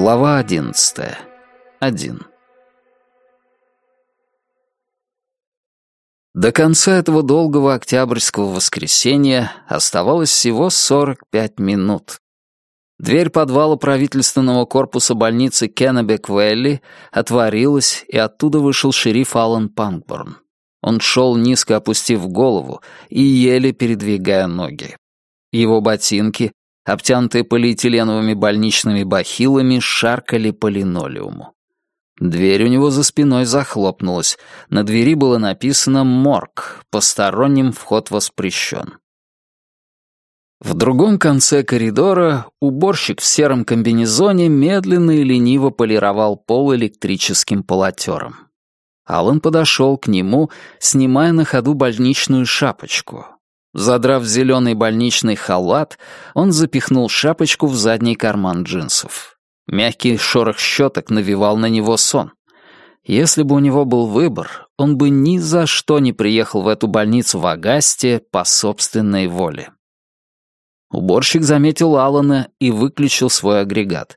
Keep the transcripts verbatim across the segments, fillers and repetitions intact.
Глава одиннадцатая. Один. До конца этого долгого октябрьского воскресенья оставалось всего сорок пять минут. Дверь подвала правительственного корпуса больницы Кеннебек-Вэлли отворилась, и оттуда вышел шериф Алан Панкборн. Он шел, низко опустив голову и еле передвигая ноги. Его ботинки, обтянутые полиэтиленовыми больничными бахилами, шаркали по линолеуму. Дверь у него за спиной захлопнулась. На двери было написано «Морг», посторонним вход воспрещен. В другом конце коридора уборщик в сером комбинезоне медленно и лениво полировал пол электрическим полотером. Алан подошел к нему, снимая на ходу больничную шапочку. Задрав зеленый больничный халат, он запихнул шапочку в задний карман джинсов. Мягкий шорох щеток навевал на него сон. Если бы у него был выбор, он бы ни за что не приехал в эту больницу в Агасте по собственной воле. Уборщик заметил Алана и выключил свой агрегат.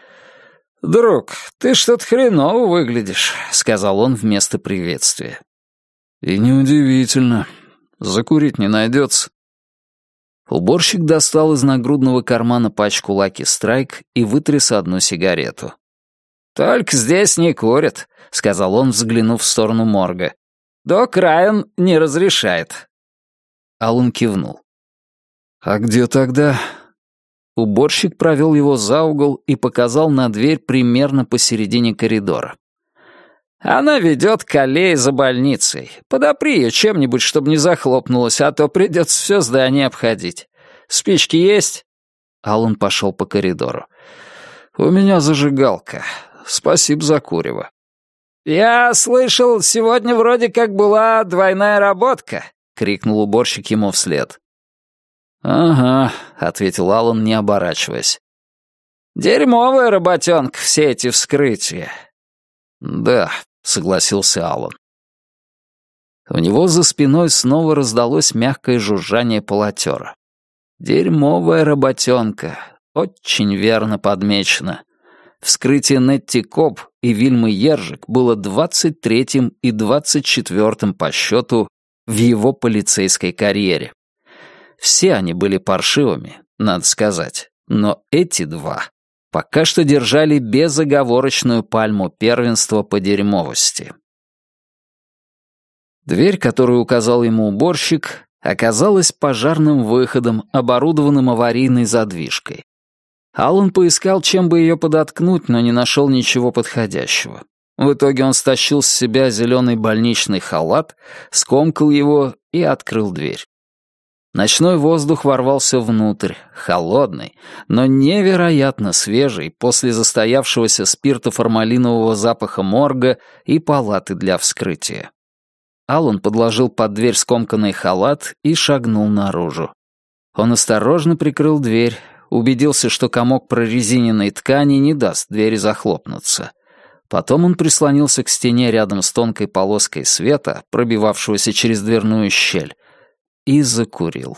«Друг, ты что-то хреново выглядишь», — сказал он вместо приветствия. «И неудивительно. Закурить не найдется». Уборщик достал из нагрудного кармана пачку Lucky Strike и вытряс одну сигарету. «Только здесь не курят», — сказал он, взглянув в сторону морга. «Док Райан не разрешает». Алан кивнул. «А где тогда?» Уборщик провел его за угол и показал на дверь примерно посередине коридора. «Она ведет к аллее за больницей. Подопри ее чем-нибудь, чтобы не захлопнулась, а то придется все здание обходить. Спички есть?» Алан пошел по коридору. «У меня зажигалка. Спасибо за курево». «Я слышал, сегодня вроде как была двойная работка», — крикнул уборщик ему вслед. «Ага», — ответил Алан, не оборачиваясь. «Дерьмовая работенка, все эти вскрытия». «Да», — согласился Алан. У него за спиной снова раздалось мягкое жужжание полотера. «Дерьмовая работенка», очень верно подмечено. Вскрытие Нетти Коб и Вильмы Ержик было двадцать третьим и двадцать четвёртым по счету в его полицейской карьере. Все они были паршивыми, надо сказать, но эти два пока что держали безоговорочную пальму первенства по дерьмовости. Дверь, которую указал ему уборщик, оказалась пожарным выходом, оборудованным аварийной задвижкой. Алан поискал, чем бы ее подоткнуть, но не нашел ничего подходящего. В итоге он стащил с себя зеленый больничный халат, скомкал его и открыл дверь. Ночной воздух ворвался внутрь, холодный, но невероятно свежий после застоявшегося спиртоформалинового запаха морга и палаты для вскрытия. Алан подложил под дверь скомканный халат и шагнул наружу. Он осторожно прикрыл дверь, убедился, что комок прорезиненной ткани не даст двери захлопнуться. Потом он прислонился к стене рядом с тонкой полоской света, пробивавшегося через дверную щель, и закурил.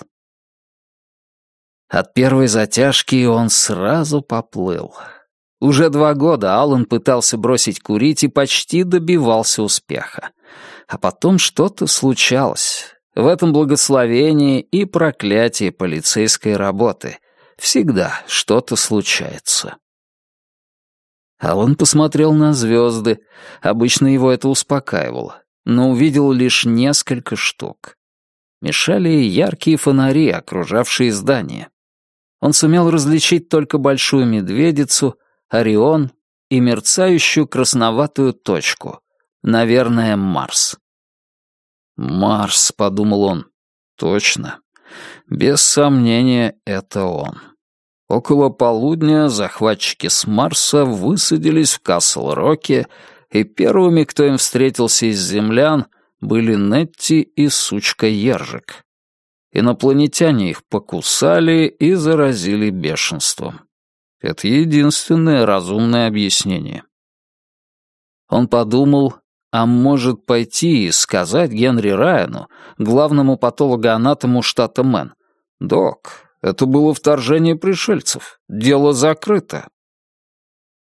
От первой затяжки он сразу поплыл. Уже два года Алан пытался бросить курить и почти добивался успеха. А потом что-то случалось. В этом благословение и проклятие полицейской работы. Всегда что-то случается. Алан посмотрел на звезды. Обычно его это успокаивало, но увидел лишь несколько штук. Мешали яркие фонари, окружавшие здание. Он сумел различить только большую медведицу, Орион и мерцающую красноватую точку. Наверное, Марс. «Марс», — подумал он. «Точно. Без сомнения, это он». Около полудня захватчики с Марса высадились в Касл-Роке, и первыми, кто им встретился из землян, были Нетти и сучка Ержик. Инопланетяне их покусали и заразили бешенством. Это единственное разумное объяснение. Он подумал, а может пойти и сказать Генри Райану, главному патологоанатому штата Мэн: «Док, это было вторжение пришельцев. Дело закрыто».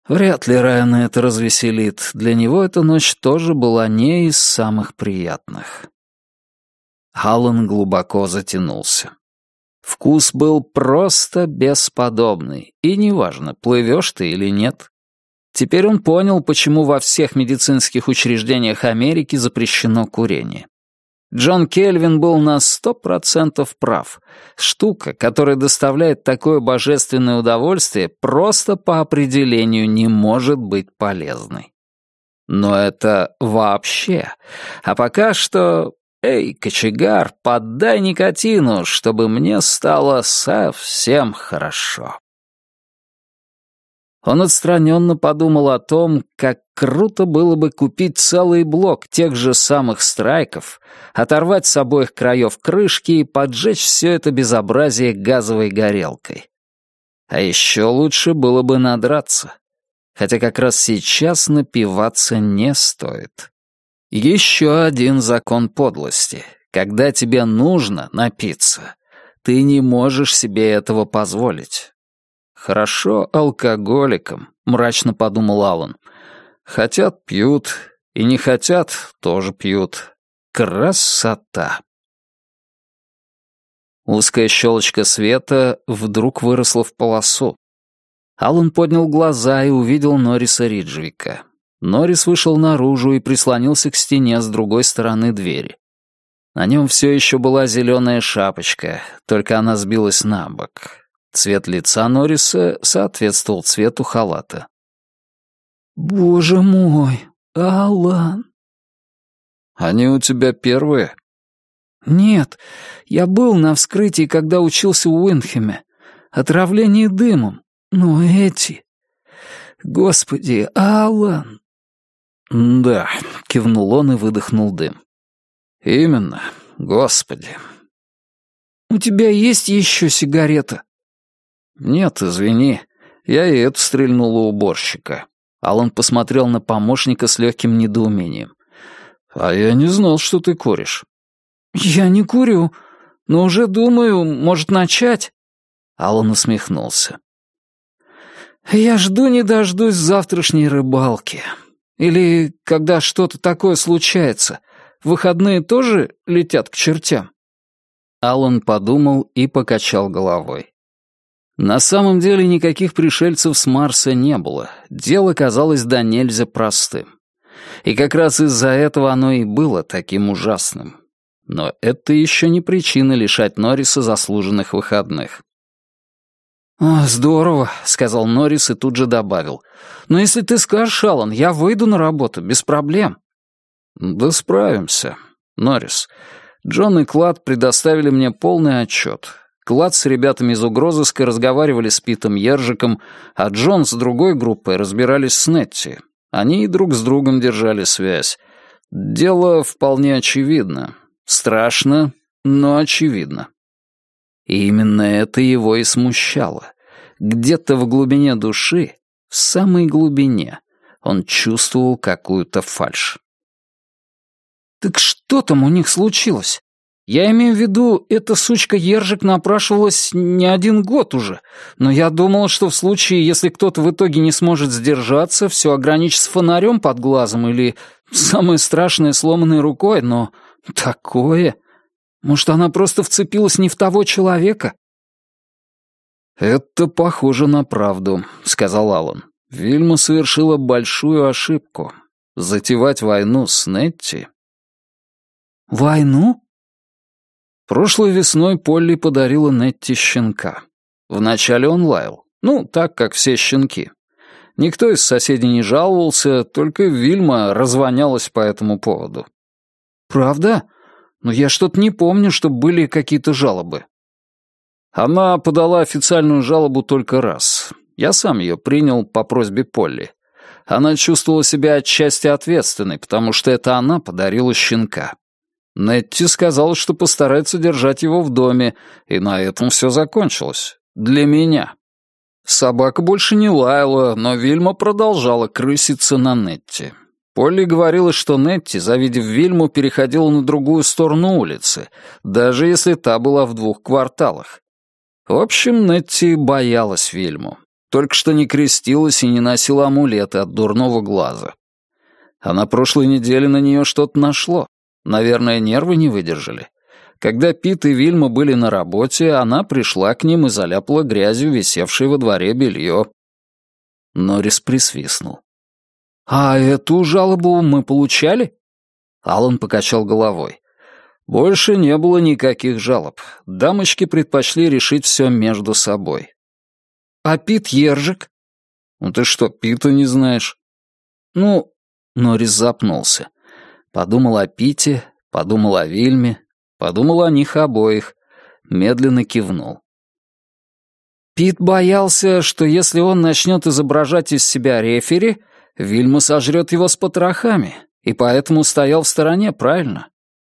Вряд ли Райана это развеселит. Для него эта ночь тоже была не из самых приятных. Аллан глубоко затянулся. Вкус был просто бесподобный, и неважно, плывешь ты или нет. Теперь он понял, почему во всех медицинских учреждениях Америки запрещено курение. Джон Кельвин был на сто процентов прав. Штука, которая доставляет такое божественное удовольствие, просто по определению не может быть полезной. Но это вообще. А пока что... Эй, кочегар, поддай никотину, чтобы мне стало совсем хорошо. Он отстраненно подумал о том, как круто было бы купить целый блок тех же самых страйков, оторвать с обоих краев крышки и поджечь все это безобразие газовой горелкой. А еще лучше было бы надраться. Хотя как раз сейчас напиваться не стоит. Еще один закон подлости. Когда тебе нужно напиться, ты не можешь себе этого позволить. «Хорошо алкоголикам», — мрачно подумал Аллан. «Хотят — пьют, и не хотят — тоже пьют. Красота!» Узкая щелочка света вдруг выросла в полосу. Аллан поднял глаза и увидел Норриса Риджвика. Норрис вышел наружу и прислонился к стене с другой стороны двери. На нем все еще была зеленая шапочка, только она сбилась на бок. Цвет лица Норриса соответствовал цвету халата. «Боже мой, Аллан!» «Они у тебя первые?» «Нет, я был на вскрытии, когда учился в Уиндхэме. Отравление дымом. Но эти... Господи, Аллан!» «Да», — кивнул он и выдохнул дым. «Именно, Господи». «У тебя есть еще сигарета?» «Нет, извини, я и эту стрельнул у уборщика». Аллан посмотрел на помощника с легким недоумением. «А я не знал, что ты куришь». «Я не курю, но уже думаю, может, начать?» Аллан усмехнулся. «Я жду не дождусь завтрашней рыбалки. Или когда что-то такое случается, выходные тоже летят к чертям?» Аллан подумал и покачал головой. На самом деле никаких пришельцев с Марса не было. Дело казалось до нельзя простым. И как раз из-за этого оно и было таким ужасным. Но это еще не причина лишать Норриса заслуженных выходных. «О, здорово», — сказал Норрис и тут же добавил. «Но если ты скажешь, Аллан, я выйду на работу, без проблем». «Да справимся. Норрис, Джон и Клад предоставили мне полный отчет. Клад с ребятами из угрозыска разговаривали с Питом Ержиком, а Джон с другой группой разбирались с Нетти. Они и друг с другом держали связь. Дело вполне очевидно. Страшно, но очевидно». И именно это его и смущало. Где-то в глубине души, в самой глубине, он чувствовал какую-то фальшь. «Так что там у них случилось? Я имею в виду, эта сучка Ержик напрашивалась не один год уже, но я думал, что в случае, если кто-то в итоге не сможет сдержаться, все ограничится фонарем под глазом или, самое страшное, сломанной рукой, но такое... Может, она просто вцепилась не в того человека?» «Это похоже на правду», — сказал Аллан. «Вильма совершила большую ошибку. Затевать войну с Нетти». «Войну?» Прошлой весной Полли подарила Нетти щенка. Вначале он лаял. Ну, так, как все щенки. Никто из соседей не жаловался, только Вильма развонялась по этому поводу. «Правда? Но я что-то не помню, чтобы были какие-то жалобы». Она подала официальную жалобу только раз. Я сам ее принял по просьбе Полли. Она чувствовала себя отчасти ответственной, потому что это она подарила щенка. Нетти сказала, что постарается держать его в доме, и на этом все закончилось. Для меня. Собака больше не лаяла, но Вильма продолжала крыситься на Нетти. Полли говорила, что Нетти, завидев Вильму, переходила на другую сторону улицы, даже если та была в двух кварталах. В общем, Нетти боялась Вильму. Только что не крестилась и не носила амулеты от дурного глаза. А на прошлой неделе на нее что-то нашло. Наверное, нервы не выдержали. Когда Пит и Вильма были на работе, она пришла к ним и заляпала грязью висевшее во дворе белье. Норрис присвистнул. «А эту жалобу мы получали?» Аллан покачал головой. «Больше не было никаких жалоб. Дамочки предпочли решить все между собой». «А Пит Ержик?» «Ну ты что, Пита не знаешь?» «Ну...» Норрис запнулся. Подумал о Пите, подумал о Вильме, подумал о них обоих, медленно кивнул. Пит боялся, что если он начнет изображать из себя рефери, Вильма сожрет его с потрохами, и поэтому стоял в стороне, правильно?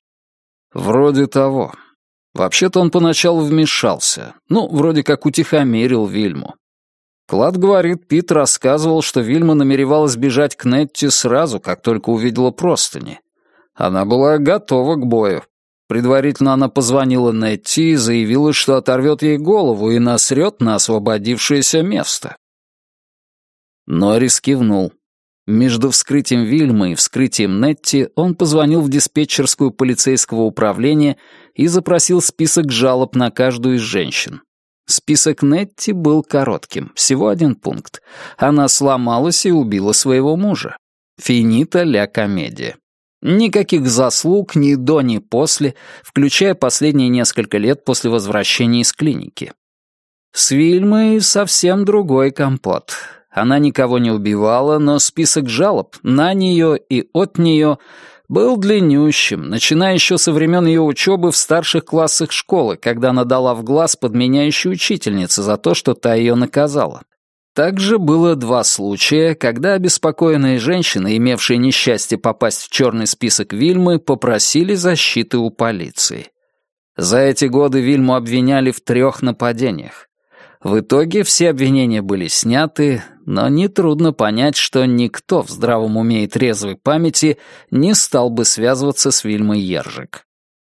Вроде того. Вообще-то он поначалу вмешался, ну, вроде как утихомирил Вильму. Клад говорит, Пит рассказывал, что Вильма намеревалась бежать к Нетти сразу, как только увидела простыни. Она была готова к бою. Предварительно она позвонила Нетти и заявила, что оторвет ей голову и насрет на освободившееся место. Норрис кивнул. Между вскрытием Вильмы и вскрытием Нетти он позвонил в диспетчерскую полицейского управления и запросил список жалоб на каждую из женщин. Список Нетти был коротким, всего один пункт. Она сломалась и убила своего мужа. Финита ля комедия. Никаких заслуг ни до, ни после, включая последние несколько лет после возвращения из клиники. С Вильмой совсем другой компот. Она никого не убивала, но список жалоб на нее и от нее был длиннющим, начиная еще со времен ее учебы в старших классах школы, когда она дала в глаз подменяющей учительнице за то, что та ее наказала. Также было два случая, когда обеспокоенные женщины, имевшие несчастье попасть в черный список Вильмы, попросили защиты у полиции. За эти годы Вильму обвиняли в трех нападениях. В итоге все обвинения были сняты, но нетрудно понять, что никто в здравом уме и трезвой памяти не стал бы связываться с Вильмой Ержик.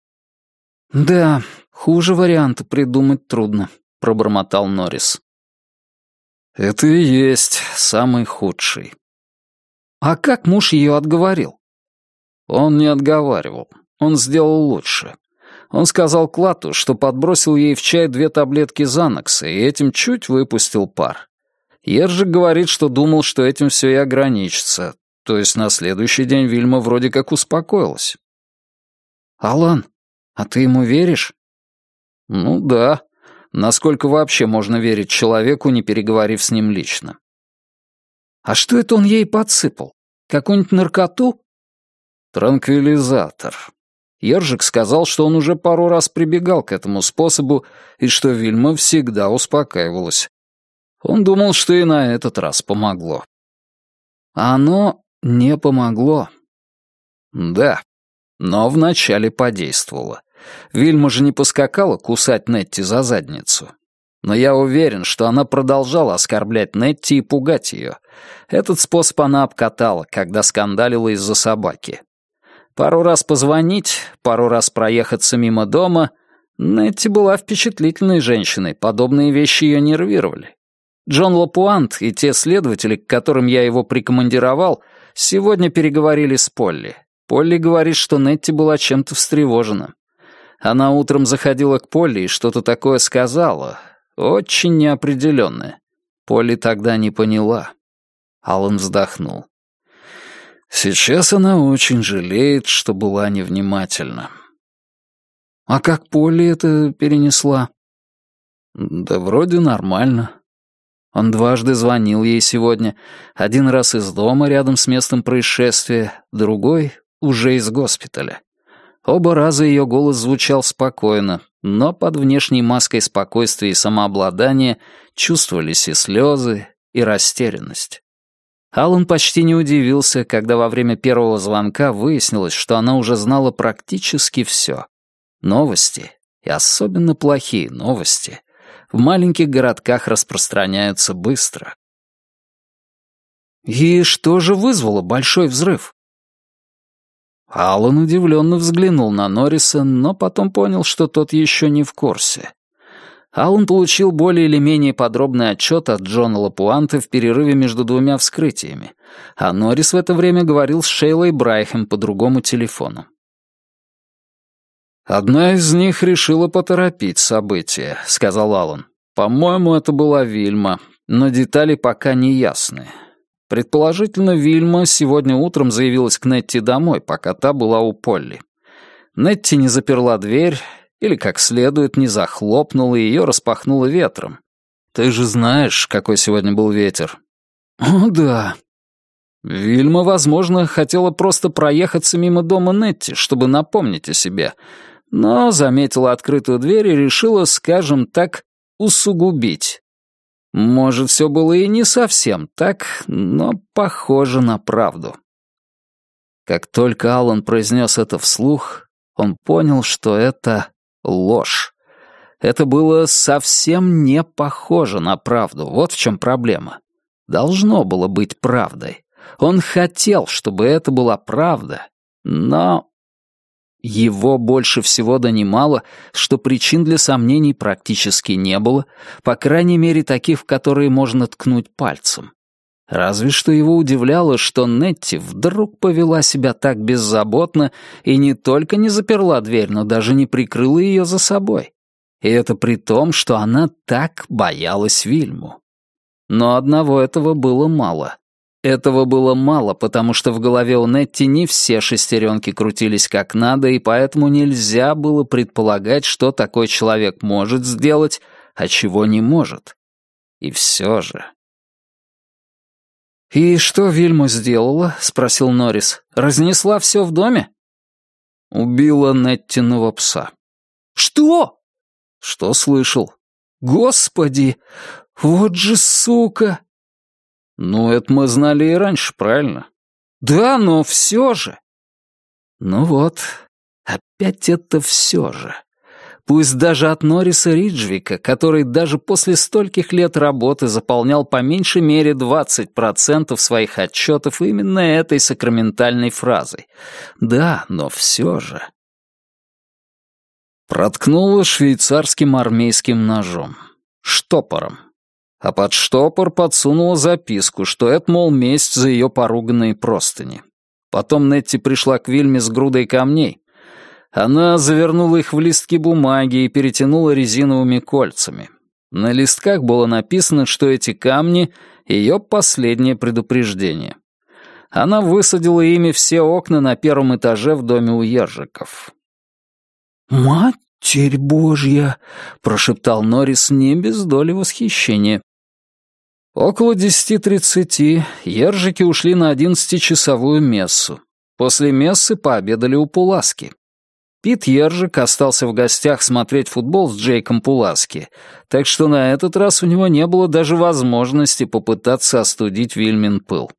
«Да, хуже варианта придумать трудно», — пробормотал Норрис. «Это и есть самый худший». «А как муж ее отговорил?» «Он не отговаривал. Он сделал лучше. Он сказал Клату, что подбросил ей в чай две таблетки Занокса и этим чуть выпустил пар. Ержик говорит, что думал, что этим все и ограничится. То есть на следующий день Вильма вроде как успокоилась». «Алан, а ты ему веришь?» «Ну да. Насколько вообще можно верить человеку, не переговорив с ним лично?» «А что это он ей подсыпал? Какую-нибудь наркоту?» «Транквилизатор». Ержик сказал, что он уже пару раз прибегал к этому способу и что Вильма всегда успокаивалась. Он думал, что и на этот раз помогло. А оно не помогло. Да, но вначале подействовало. Вильма же не поскакала кусать Нетти за задницу. Но я уверен, что она продолжала оскорблять Нетти и пугать ее. Этот способ она обкатала, когда скандалила из-за собаки. Пару раз позвонить, пару раз проехаться мимо дома. Нетти была впечатлительной женщиной, подобные вещи ее нервировали. Джон Лапуант и те следователи, к которым я его прикомандировал, сегодня переговорили с Полли. Полли говорит, что Нетти была чем-то встревожена. Она утром заходила к Полли и что-то такое сказала, очень неопределенное. Полли тогда не поняла. Аллан вздохнул. Сейчас она очень жалеет, что была невнимательна. А как Полли это перенесла? Да вроде нормально. Он дважды звонил ей сегодня. Один раз из дома рядом с местом происшествия, другой уже из госпиталя. Оба раза ее голос звучал спокойно, но под внешней маской спокойствия и самообладания чувствовались и слезы, и растерянность. Аллан почти не удивился, когда во время первого звонка выяснилось, что она уже знала практически все. Новости, и особенно плохие новости, в маленьких городках распространяются быстро. И что же вызвало большой взрыв? Аллан удивленно взглянул на Норриса, но потом понял, что тот еще не в курсе. Аллан получил более или менее подробный отчет от Джона Лапуанте в перерыве между двумя вскрытиями, а Норрис в это время говорил с Шейлой Брайхэм по другому телефону. «Одна из них решила поторопить события», — сказал Аллан. «По-моему, это была Вильма, но детали пока не ясны. Предположительно, Вильма сегодня утром заявилась к Нетти домой, пока та была у Полли. Нетти не заперла дверь или, как следует, не захлопнула, и ее распахнуло ветром. Ты же знаешь, какой сегодня был ветер». «О, да». Вильма, возможно, хотела просто проехаться мимо дома Нетти, чтобы напомнить о себе, но заметила открытую дверь и решила, скажем так, усугубить. Может, все было и не совсем так, но похоже на правду. Как только Аллан произнес это вслух, он понял, что это ложь. Это было совсем не похоже на правду, вот в чем проблема. Должно было быть правдой. Он хотел, чтобы это была правда, но... Его больше всего донимало, что причин для сомнений практически не было, по крайней мере таких, в которые можно ткнуть пальцем. Разве что его удивляло, что Нетти вдруг повела себя так беззаботно и не только не заперла дверь, но даже не прикрыла ее за собой. И это при том, что она так боялась Вильму. Но одного этого было мало. Этого было мало, потому что в голове у Нетти не все шестеренки крутились как надо, и поэтому нельзя было предполагать, что такой человек может сделать, а чего не может. И все же... «И что Вильма сделала?» — спросил Норрис. «Разнесла все в доме?» «Убила Неттиного пса». «Что?» «Что слышал?» «Господи! Вот же сука!» «Ну, это мы знали и раньше, правильно?» «Да, но все же...» «Ну вот, опять это все же. Пусть даже от Норриса Риджвика, который даже после стольких лет работы заполнял по меньшей мере двадцать процентов своих отчетов именно этой сакраментальной фразой. Да, но все же...» Проткнула швейцарским армейским ножом. Штопором. А под штопор подсунула записку, что это, мол, месть за ее поруганные простыни. Потом Нетти пришла к Вильме с грудой камней. Она завернула их в листки бумаги и перетянула резиновыми кольцами. На листках было написано, что эти камни — ее последнее предупреждение. Она высадила ими все окна на первом этаже в доме у Ержиков. «Матерь Божья!» — прошептал Норрис не без доли восхищения. Около десяти тридцати Ержики ушли на одиннадцатичасовую мессу. После мессы пообедали у Пуласки. Пит Ержик остался в гостях смотреть футбол с Джейком Пуласки, так что на этот раз у него не было даже возможности попытаться остудить Вильмин пыл.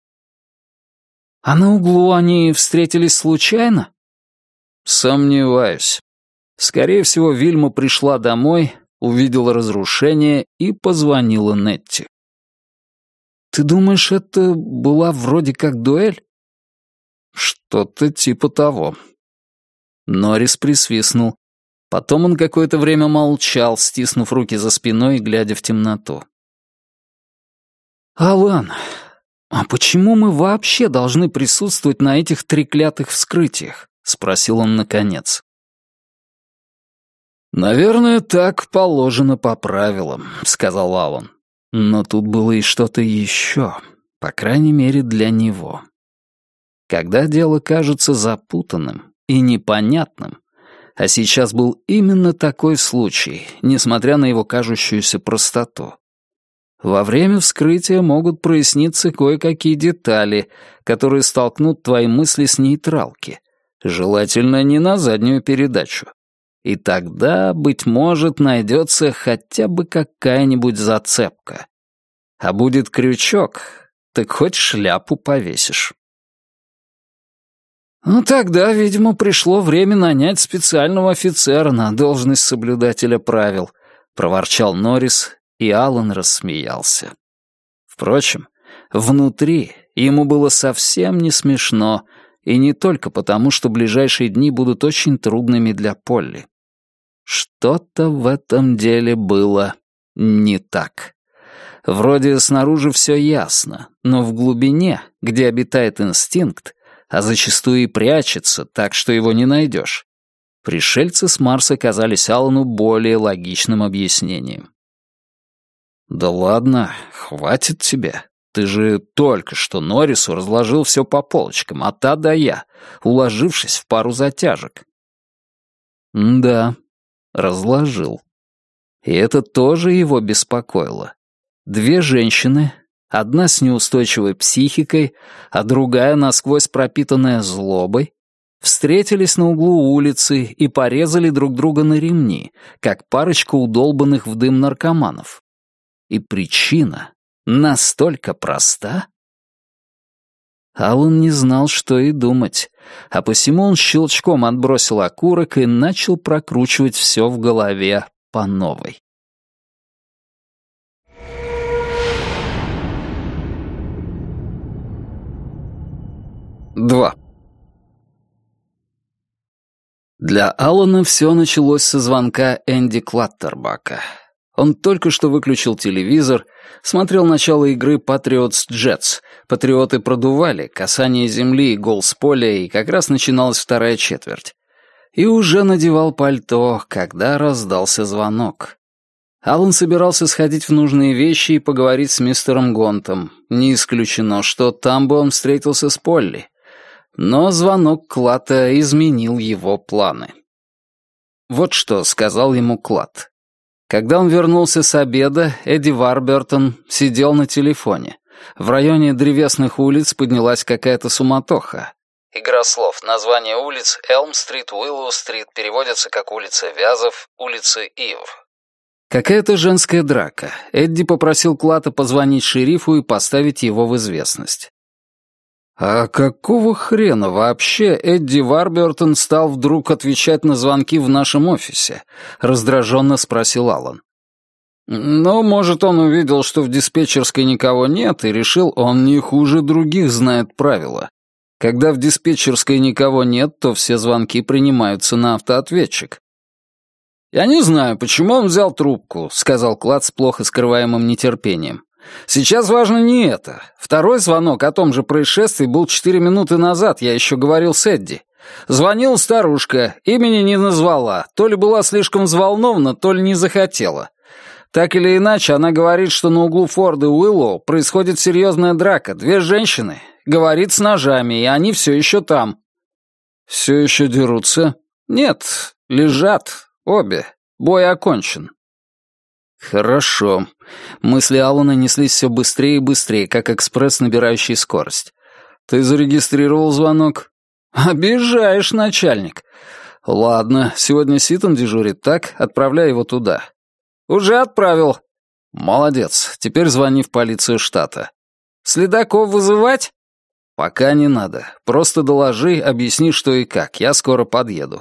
«А на углу они встретились случайно?» «Сомневаюсь. Скорее всего, Вильма пришла домой, увидела разрушение и позвонила Нетти». «Ты думаешь, это была вроде как дуэль?» «Что-то типа того». Норрис присвистнул. Потом он какое-то время молчал, стиснув руки за спиной и глядя в темноту. «Алан, а почему мы вообще должны присутствовать на этих треклятых вскрытиях?» — спросил он наконец. «Наверное, так положено по правилам», — сказал Алан. Но тут было и что-то еще, по крайней мере, для него. Когда дело кажется запутанным и непонятным, а сейчас был именно такой случай, несмотря на его кажущуюся простоту, во время вскрытия могут проясниться кое-какие детали, которые столкнут твои мысли с нейтралки, желательно не на заднюю передачу. И тогда, быть может, найдется хотя бы какая-нибудь зацепка. А будет крючок, так хоть шляпу повесишь. Ну тогда, видимо, пришло время нанять специального офицера на должность соблюдателя правил, проворчал Норрис, и Алан рассмеялся. Впрочем, внутри ему было совсем не смешно, и не только потому, что ближайшие дни будут очень трудными для Полли. Что-то в этом деле было не так. Вроде снаружи все ясно, но в глубине, где обитает инстинкт, а зачастую и прячется так, что его не найдешь, пришельцы с Марса казались Алану более логичным объяснением. «Да ладно, хватит тебе. Ты же только что Норрису разложил все по полочкам, от А до Я, уложившись в пару затяжек». Да, разложил. И это тоже его беспокоило. Две женщины, одна с неустойчивой психикой, а другая насквозь пропитанная злобой, встретились на углу улицы и порезали друг друга на ремни, как парочка удолбанных в дым наркоманов. И причина настолько проста. Алан не знал, что и думать, а посему он щелчком отбросил окурок и начал прокручивать все в голове по новой. Два. Для Алана все началось со звонка Энди Клаттербака. Он только что выключил телевизор, смотрел начало игры Patriots Jets. Патриоты продували, касание земли и гол с поля, и как раз начиналась вторая четверть. И уже надевал пальто, когда раздался звонок. Алан собирался сходить в нужные вещи и поговорить с мистером Гонтом. Не исключено, что там бы он встретился с Полли. Но звонок Клата изменил его планы. Вот что сказал ему Клат. Когда он вернулся с обеда, Эдди Варбертон сидел на телефоне. В районе древесных улиц поднялась какая-то суматоха. Игра слов. Название улиц Элм-стрит, Уиллоу-стрит переводится как улица Вязов, улица Ив. Какая-то женская драка. Эдди попросил Клата позвонить шерифу и поставить его в известность. «А какого хрена вообще Эдди Варбертон стал вдруг отвечать на звонки в нашем офисе?» — раздраженно спросил Алан. «Ну, может, он увидел, что в диспетчерской никого нет, и решил, он не хуже других знает правила. Когда в диспетчерской никого нет, то все звонки принимаются на автоответчик». «Я не знаю, почему он взял трубку», — сказал Клат с плохо скрываемым нетерпением. «Сейчас важно не это. Второй звонок о том же происшествии был четыре минуты назад, я еще говорил с Эдди. Звонила старушка, имени не назвала, то ли была слишком взволнована, то ли не захотела. Так или иначе, она говорит, что на углу Форда и Уиллоу происходит серьезная драка, две женщины, говорит с ножами, и они все еще там». «Все еще дерутся?» «Нет, лежат, обе. Бой окончен». «Хорошо». Мысли Алана неслись все быстрее и быстрее, как экспресс, набирающий скорость. «Ты зарегистрировал звонок?» «Обижаешь, начальник». «Ладно, сегодня Ситон дежурит, так? Отправляй его туда». «Уже отправил». «Молодец. Теперь звони в полицию штата». «Следаков вызывать?» «Пока не надо. Просто доложи, объясни, что и как. Я скоро подъеду».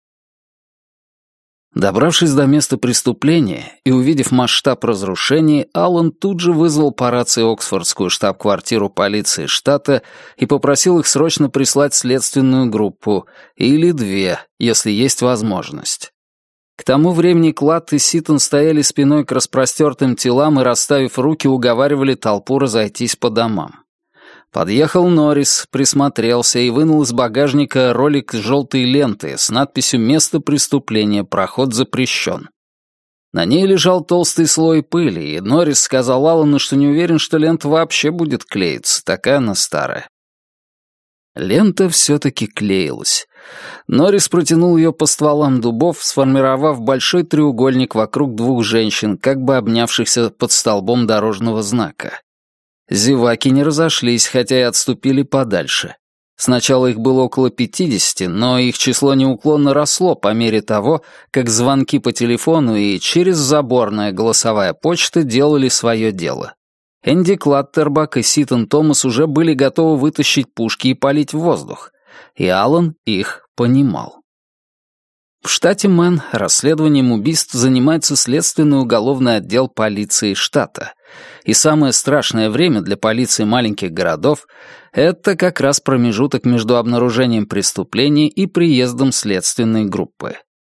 Добравшись до места преступления и увидев масштаб разрушений, Алан тут же вызвал по рации Оксфордскую штаб-квартиру полиции штата и попросил их срочно прислать следственную группу, или две, если есть возможность. К тому времени Клат и Ситон стояли спиной к распростертым телам и, расставив руки, уговаривали толпу разойтись по домам. Подъехал Норрис, присмотрелся и вынул из багажника ролик с желтой ленты с надписью «Место преступления, проход запрещен». На ней лежал толстый слой пыли, и Норрис сказал Алану, что не уверен, что лента вообще будет клеиться, такая она старая. Лента все-таки клеилась. Норрис протянул ее по стволам дубов, сформировав большой треугольник вокруг двух женщин, как бы обнявшихся под столбом дорожного знака. Зеваки не разошлись, хотя и отступили подальше. Сначала их было около пятидесяти, но их число неуклонно росло по мере того, как звонки по телефону и через заборная голосовая почта делали свое дело. Энди Клаттербак и Ситон Томас уже были готовы вытащить пушки и палить в воздух, и Алан их понимал. В штате Мэн расследованием убийств занимается следственный уголовный отдел полиции штата. И самое страшное время для полиции маленьких городов — это как раз промежуток между обнаружением преступления и приездом следственной группы.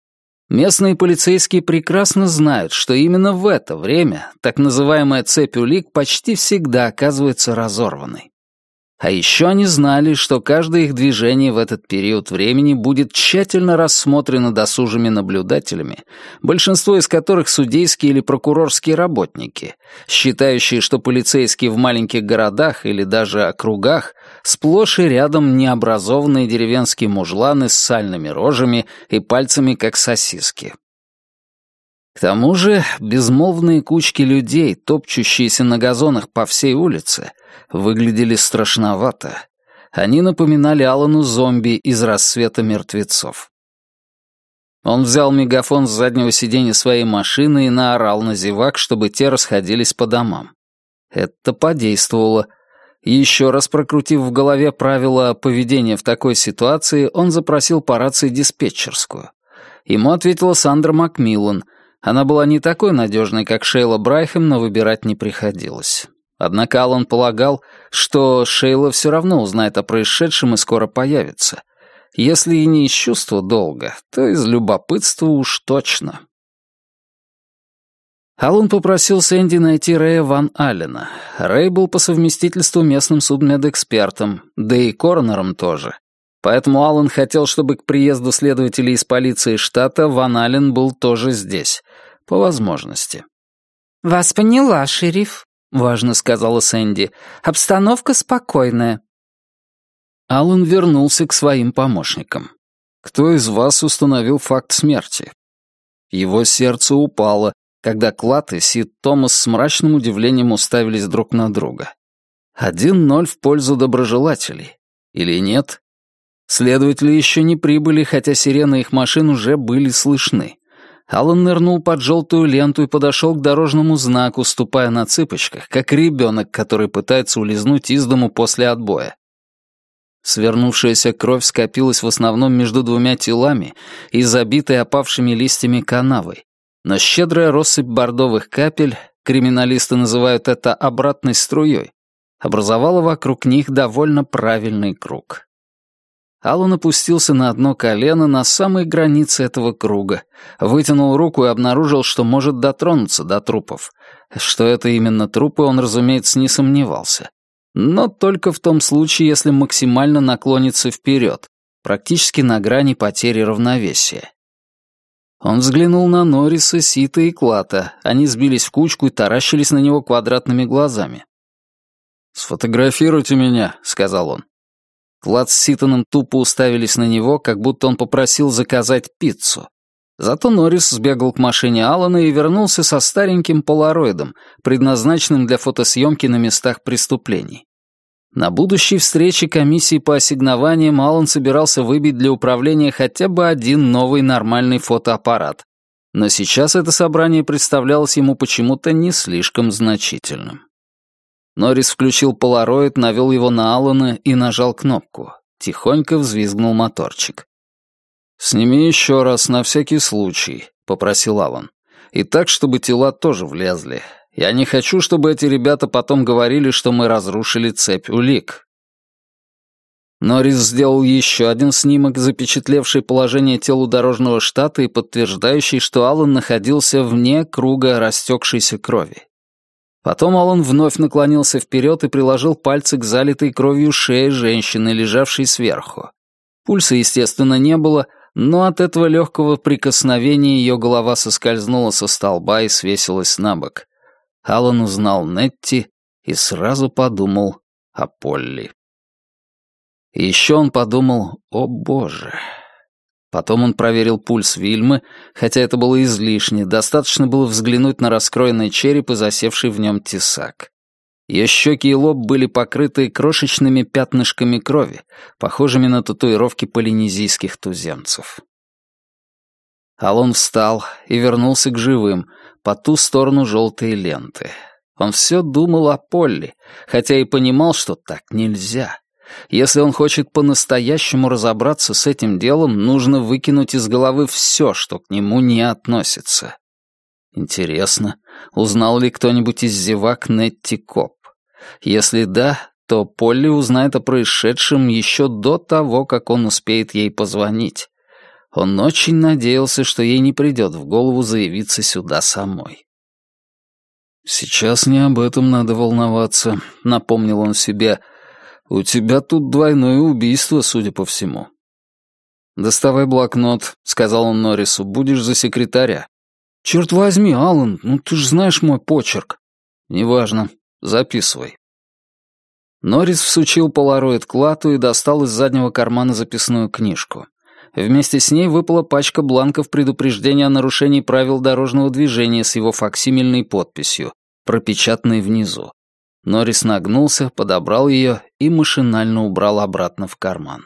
Местные полицейские прекрасно знают, что именно в это время так называемая цепь улик почти всегда оказывается разорванной. А еще они знали, что каждое их движение в этот период времени будет тщательно рассмотрено досужими наблюдателями, большинство из которых судейские или прокурорские работники, считающие, что полицейские в маленьких городах или даже округах сплошь и рядом необразованные деревенские мужланы с сальными рожами и пальцами, как сосиски. К тому же безмолвные кучки людей, топчущиеся на газонах по всей улице, выглядели страшновато. Они напоминали Алану зомби из «Рассвета мертвецов». Он взял мегафон с заднего сиденья своей машины и наорал на зевак, чтобы те расходились по домам. Это подействовало. Еще раз прокрутив в голове правила поведения в такой ситуации, он запросил по рации диспетчерскую. Ему ответила Сандра Макмиллан. Она была не такой надежной, как Шейла Брайхэм, но выбирать не приходилось. Однако Алан полагал, что Шейла все равно узнает о происшедшем и скоро появится. Если и не из чувства долга, то из любопытства уж точно. Алан попросил Сэнди найти Рэя Ван Аллена. Рэй был по совместительству местным судмедэкспертом, да и коронером тоже. Поэтому Алан хотел, чтобы к приезду следователей из полиции штата Ван Аллен был тоже здесь, по возможности. «Вас поняла, шериф», — важно сказала Сэнди. «Обстановка спокойная». Алан вернулся к своим помощникам. «Кто из вас установил факт смерти?» Его сердце упало, когда Клад и Сид Томас с мрачным удивлением уставились друг на друга. Один ноль в пользу доброжелателей. Или нет? Следователи еще не прибыли, хотя сирены их машин уже были слышны. Алан нырнул под желтую ленту и подошел к дорожному знаку, ступая на цыпочках, как ребенок, который пытается улизнуть из дому после отбоя. Свернувшаяся кровь скопилась в основном между двумя телами и забитой опавшими листьями канавой. Но щедрая россыпь бордовых капель, криминалисты называют это обратной струей, образовала вокруг них довольно правильный круг. Алан опустился на одно колено на самой границе этого круга, вытянул руку и обнаружил, что может дотронуться до трупов. Что это именно трупы, он, разумеется, не сомневался. Но только в том случае, если максимально наклонится вперед, практически на грани потери равновесия. Он взглянул на Норриса, Сита и Клата. Они сбились в кучку и таращились на него квадратными глазами. «Сфотографируйте меня», — сказал он. Клад с Ситоном тупо уставились на него, как будто он попросил заказать пиццу. Зато Норрис сбегал к машине Алана и вернулся со стареньким полароидом, предназначенным для фотосъемки на местах преступлений. На будущей встрече комиссии по ассигнованиям Алан собирался выбить для управления хотя бы один новый нормальный фотоаппарат. Но сейчас это собрание представлялось ему почему-то не слишком значительным. Норрис включил полароид, навел его на Алана и нажал кнопку. Тихонько взвизгнул моторчик. «Сними еще раз, на всякий случай», — попросил Алан. «И так, чтобы тела тоже влезли. Я не хочу, чтобы эти ребята потом говорили, что мы разрушили цепь улик». Норрис сделал еще один снимок, запечатлевший положение тел у дорожного штата и подтверждающий, что Алан находился вне круга растекшейся крови. Потом Алан вновь наклонился вперед и приложил пальцы к залитой кровью шее женщины, лежавшей сверху. Пульса, естественно, не было, но от этого легкого прикосновения ее голова соскользнула со столба и свесилась на бок. Алан узнал Нетти и сразу подумал о Полли. И еще он подумал: «О боже!» Потом он проверил пульс Вильмы, хотя это было излишне, достаточно было взглянуть на раскроенный череп и засевший в нем тесак. Ее щеки и лоб были покрыты крошечными пятнышками крови, похожими на татуировки полинезийских туземцев. Алан встал и вернулся к живым, по ту сторону желтой ленты. Он все думал о Полли, хотя и понимал, что так нельзя. Если он хочет по-настоящему разобраться с этим делом, нужно выкинуть из головы все, что к нему не относится. Интересно, узнал ли кто-нибудь из зевак Нетти Коп? Если да, то Полли узнает о происшедшем еще до того, как он успеет ей позвонить. Он очень надеялся, что ей не придет в голову заявиться сюда самой. «Сейчас не об этом надо волноваться», — напомнил он себе. «У тебя тут двойное убийство, судя по всему». «Доставай блокнот», — сказал он Норрису, — «будешь за секретаря». «Черт возьми, Аллан, ну ты ж знаешь мой почерк». «Неважно, записывай». Норрис всучил полароид Клату и достал из заднего кармана записную книжку. Вместе с ней выпала пачка бланков предупреждения о нарушении правил дорожного движения с его факсимильной подписью, пропечатанной внизу. Норрис нагнулся, подобрал ее и машинально убрал обратно в карман.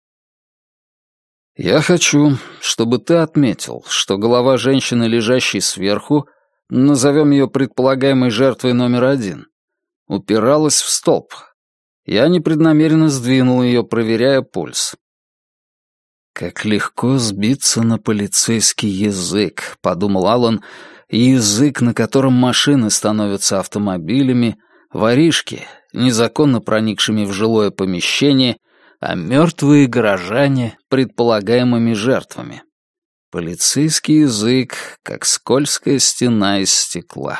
«Я хочу, чтобы ты отметил, что голова женщины, лежащей сверху, назовем ее предполагаемой жертвой номер один, упиралась в столб. Я непреднамеренно сдвинул ее, проверяя пульс». «Как легко сбиться на полицейский язык», — подумал Аллан, — «язык, на котором машины становятся автомобилями, воришки — незаконно проникшими в жилое помещение, а мертвые горожане — предполагаемыми жертвами. Полицейский язык, как скользкая стена из стекла».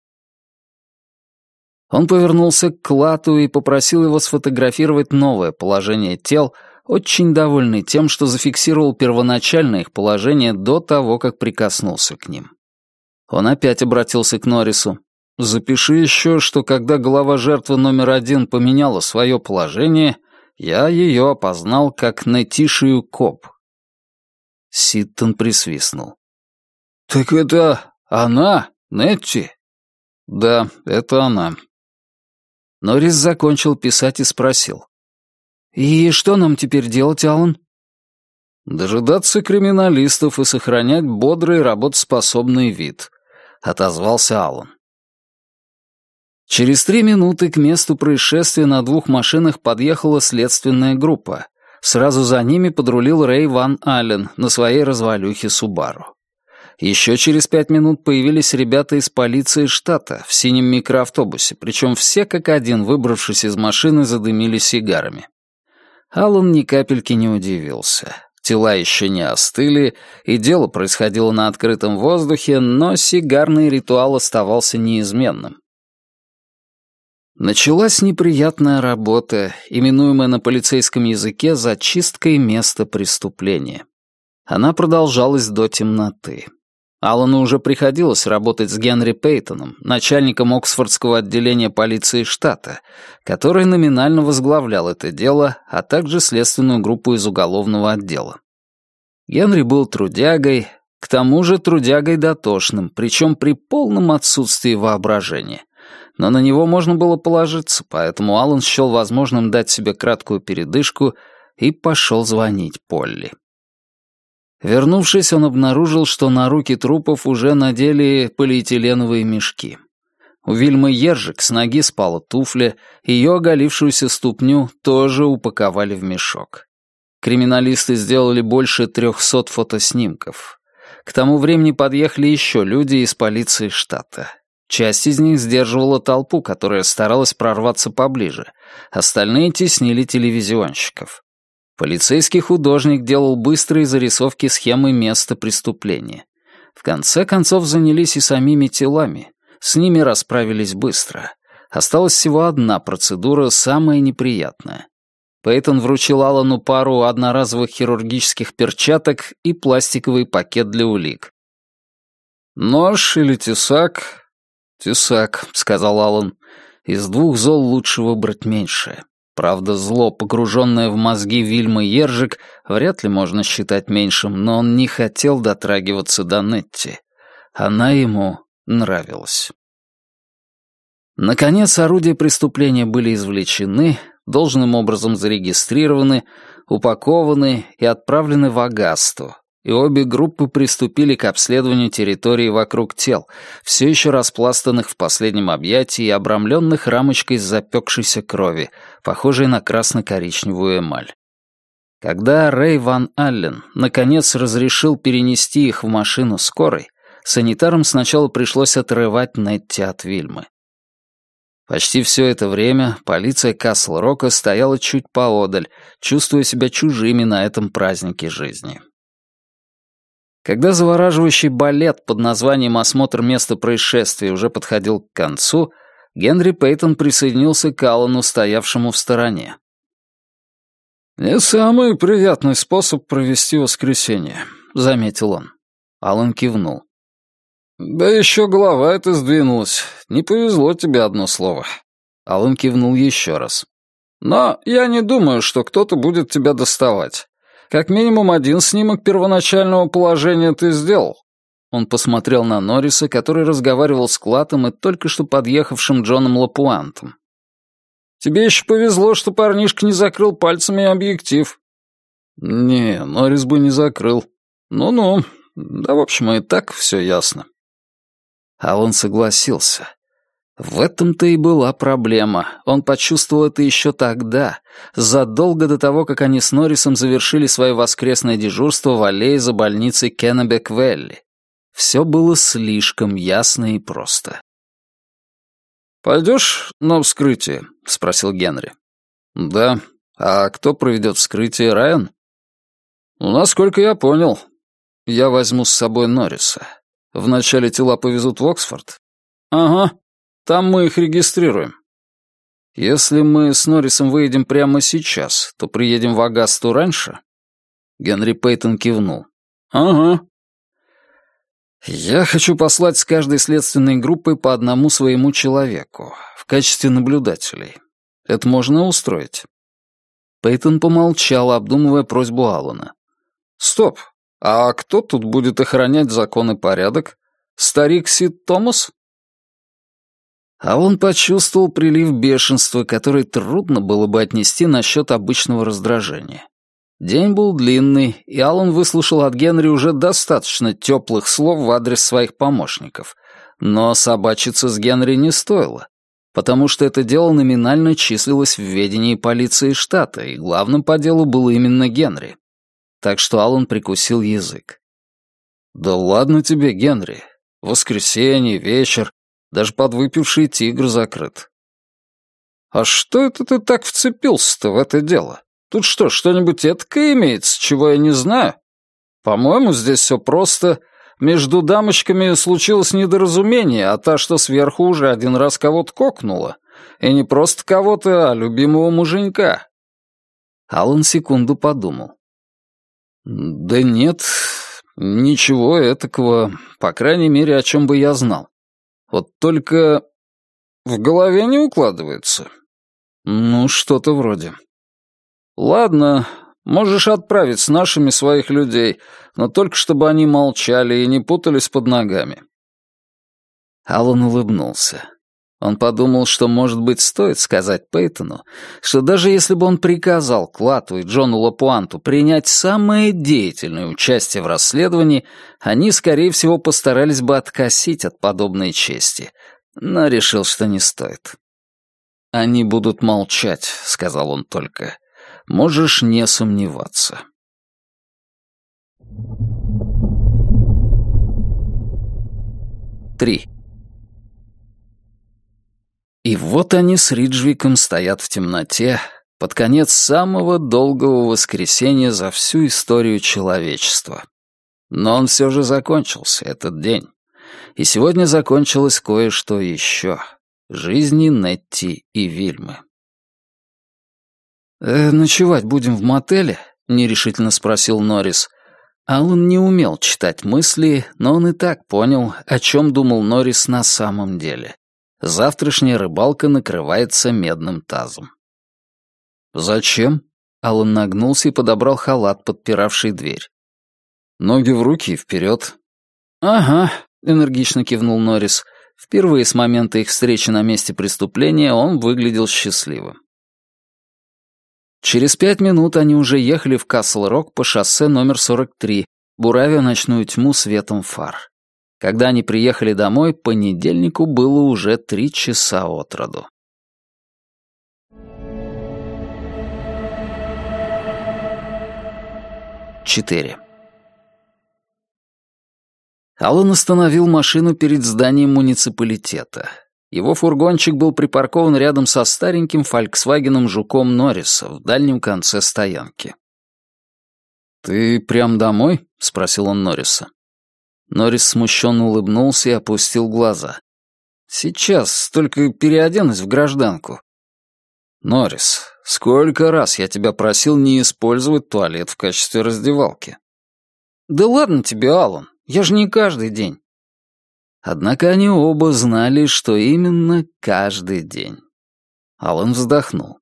Он повернулся к Клату и попросил его сфотографировать новое положение тел, очень довольный тем, что зафиксировал первоначальное их положение до того, как прикоснулся к ним. Он опять обратился к Норрису. «Запиши еще, что когда голова жертвы номер один поменяла свое положение, я ее опознал как Нетишию Коб». Ситтон присвистнул. «Так это она, Нетти?» «Да, это она». Норрис закончил писать и спросил. «И что нам теперь делать, Аллан?» «Дожидаться криминалистов и сохранять бодрый работоспособный вид», — отозвался Аллан. Через три минуты к месту происшествия на двух машинах подъехала следственная группа. Сразу за ними подрулил Рэй Ван Аллен на своей развалюхе Субару. Еще через пять минут появились ребята из полиции штата в синем микроавтобусе, причем все как один, выбравшись из машины, задымили сигарами. Аллан ни капельки не удивился. Тела еще не остыли, и дело происходило на открытом воздухе, но сигарный ритуал оставался неизменным. Началась неприятная работа, именуемая на полицейском языке «зачисткой места преступления». Она продолжалась до темноты. Аллану уже приходилось работать с Генри Пейтоном, начальником Оксфордского отделения полиции штата, который номинально возглавлял это дело, а также следственную группу из уголовного отдела. Генри был трудягой, к тому же трудягой дотошным, причем при полном отсутствии воображения. Но на него можно было положиться, поэтому Аллан счел возможным дать себе краткую передышку и пошел звонить Полли. Вернувшись, он обнаружил, что на руки трупов уже надели полиэтиленовые мешки. У Вильмы Ержик с ноги спала туфля, ее оголившуюся ступню тоже упаковали в мешок. Криминалисты сделали больше трехсот фотоснимков. К тому времени подъехали еще люди из полиции штата. Часть из них сдерживала толпу, которая старалась прорваться поближе. Остальные теснили телевизионщиков. Полицейский художник делал быстрые зарисовки схемы места преступления. В конце концов занялись и самими телами. С ними расправились быстро. Осталась всего одна процедура, самая неприятная. Пейтон вручил Аллану пару одноразовых хирургических перчаток и пластиковый пакет для улик. «Нож или тесак?» «Тесак», — сказал Аллан. «Из двух зол лучше выбрать меньшее. Правда, зло, погруженное в мозги Вильмы Ержик, вряд ли можно считать меньшим, но он не хотел дотрагиваться до Нетти. Она ему нравилась». Наконец, орудия преступления были извлечены, должным образом зарегистрированы, упакованы и отправлены в Агасту, и обе группы приступили к обследованию территории вокруг тел, все еще распластанных в последнем объятии и обрамленных рамочкой из запекшейся крови, похожей на красно-коричневую эмаль. Когда Рэй Ван Аллен наконец разрешил перенести их в машину скорой, санитарам сначала пришлось отрывать Нетти от Вильмы. Почти все это время полиция Касл-Рока стояла чуть поодаль, чувствуя себя чужими на этом празднике жизни. Когда завораживающий балет под названием «Осмотр места происшествия» уже подходил к концу, Генри Пейтон присоединился к Аллану, стоявшему в стороне. «Не самый приятный способ провести воскресенье», — заметил он. Аллан кивнул. «Да еще голова эта сдвинулась. Не повезло тебе одно слово». Аллан кивнул еще раз. «Но я не думаю, что кто-то будет тебя доставать. Как минимум один снимок первоначального положения ты сделал». Он посмотрел на Норриса, который разговаривал с Клаттом и только что подъехавшим Джоном Лапуантом. «Тебе еще повезло, что парнишка не закрыл пальцами объектив». «Не, Норрис бы не закрыл. Ну-ну, да, в общем, и так все ясно». А он согласился. В этом-то и была проблема. Он почувствовал это еще тогда, задолго до того, как они с Норрисом завершили свое воскресное дежурство в аллее за больницей Кеннебек-Вэлли. Все было слишком ясно и просто. «Пойдешь на вскрытие?» — спросил Генри. «Да. А кто проведет вскрытие, Райан?» «Ну, насколько я понял, я возьму с собой Норриса. Вначале тела повезут в Оксфорд?» «Ага. Там мы их регистрируем». «Если мы с Норрисом выедем прямо сейчас, то приедем в Агасту раньше?» Генри Пейтон кивнул. «Ага». «Я хочу послать с каждой следственной группой по одному своему человеку, в качестве наблюдателей. Это можно устроить?» Пейтон помолчал, обдумывая просьбу Аллана. «Стоп, а кто тут будет охранять закон и порядок? Старик Сид Томас?» А он почувствовал прилив бешенства, который трудно было бы отнести насчет обычного раздражения. День был длинный, и Аллан выслушал от Генри уже достаточно теплых слов в адрес своих помощников. Но собачиться с Генри не стоило, потому что это дело номинально числилось в ведении полиции штата, и главным по делу был именно Генри. Так что Аллан прикусил язык. «Да ладно тебе, Генри. Воскресенье, вечер, даже подвыпивший тигр закрыт». «А что это ты так вцепился-то в это дело? Тут что, что-нибудь эткое имеется, чего я не знаю? По-моему, здесь все просто. Между дамочками случилось недоразумение, а та, что сверху, уже один раз кого-то кокнула. И не просто кого-то, а любимого муженька». Аллан секунду подумал. «Да нет, ничего этакого, по крайней мере, о чем бы я знал. Вот только в голове не укладывается. Ну, что-то вроде. Ладно, можешь отправить с нашими своих людей, но только чтобы они молчали и не путались под ногами». Аллан улыбнулся. Он подумал, что, может быть, стоит сказать Пейтону, что даже если бы он приказал Клатту и Джону Лапуанту принять самое деятельное участие в расследовании, они, скорее всего, постарались бы откосить от подобной чести, но решил, что не стоит. «Они будут молчать», — сказал он только. «Можешь не сомневаться». Три. И вот они с Риджвиком стоят в темноте под конец самого долгого воскресенья за всю историю человечества. Но он все же закончился, этот день. И сегодня закончилось кое-что еще. Жизни Нетти и Вильмы. «Э, «Ночевать будем в мотеле?» — нерешительно спросил Норрис. Аллан не умел читать мысли, но он и так понял, о чем думал Норрис на самом деле. Завтрашняя рыбалка накрывается медным тазом. «Зачем?» — Аллан нагнулся и подобрал халат, подпиравший дверь. «Ноги в руки и вперед». «Ага», — энергично кивнул Норрис. Впервые с момента их встречи на месте преступления он выглядел счастливым. Через пять минут они уже ехали в Касл-Рок по шоссе номер сорок три, буравя ночную тьму светом фар. Когда они приехали домой, понедельнику было уже три часа от роду. Четыре. Аллан остановил машину перед зданием муниципалитета. Его фургончик был припаркован рядом со стареньким «Фольксвагеном» Жуком Норриса в дальнем конце стоянки. «Ты прям домой?» — спросил он Норриса. Норрис смущенно улыбнулся и опустил глаза. «Сейчас, только переоденусь в гражданку». «Норрис, сколько раз я тебя просил не использовать туалет в качестве раздевалки?» «Да ладно тебе, Алан, я же не каждый день». Однако они оба знали, что именно каждый день. Алан вздохнул.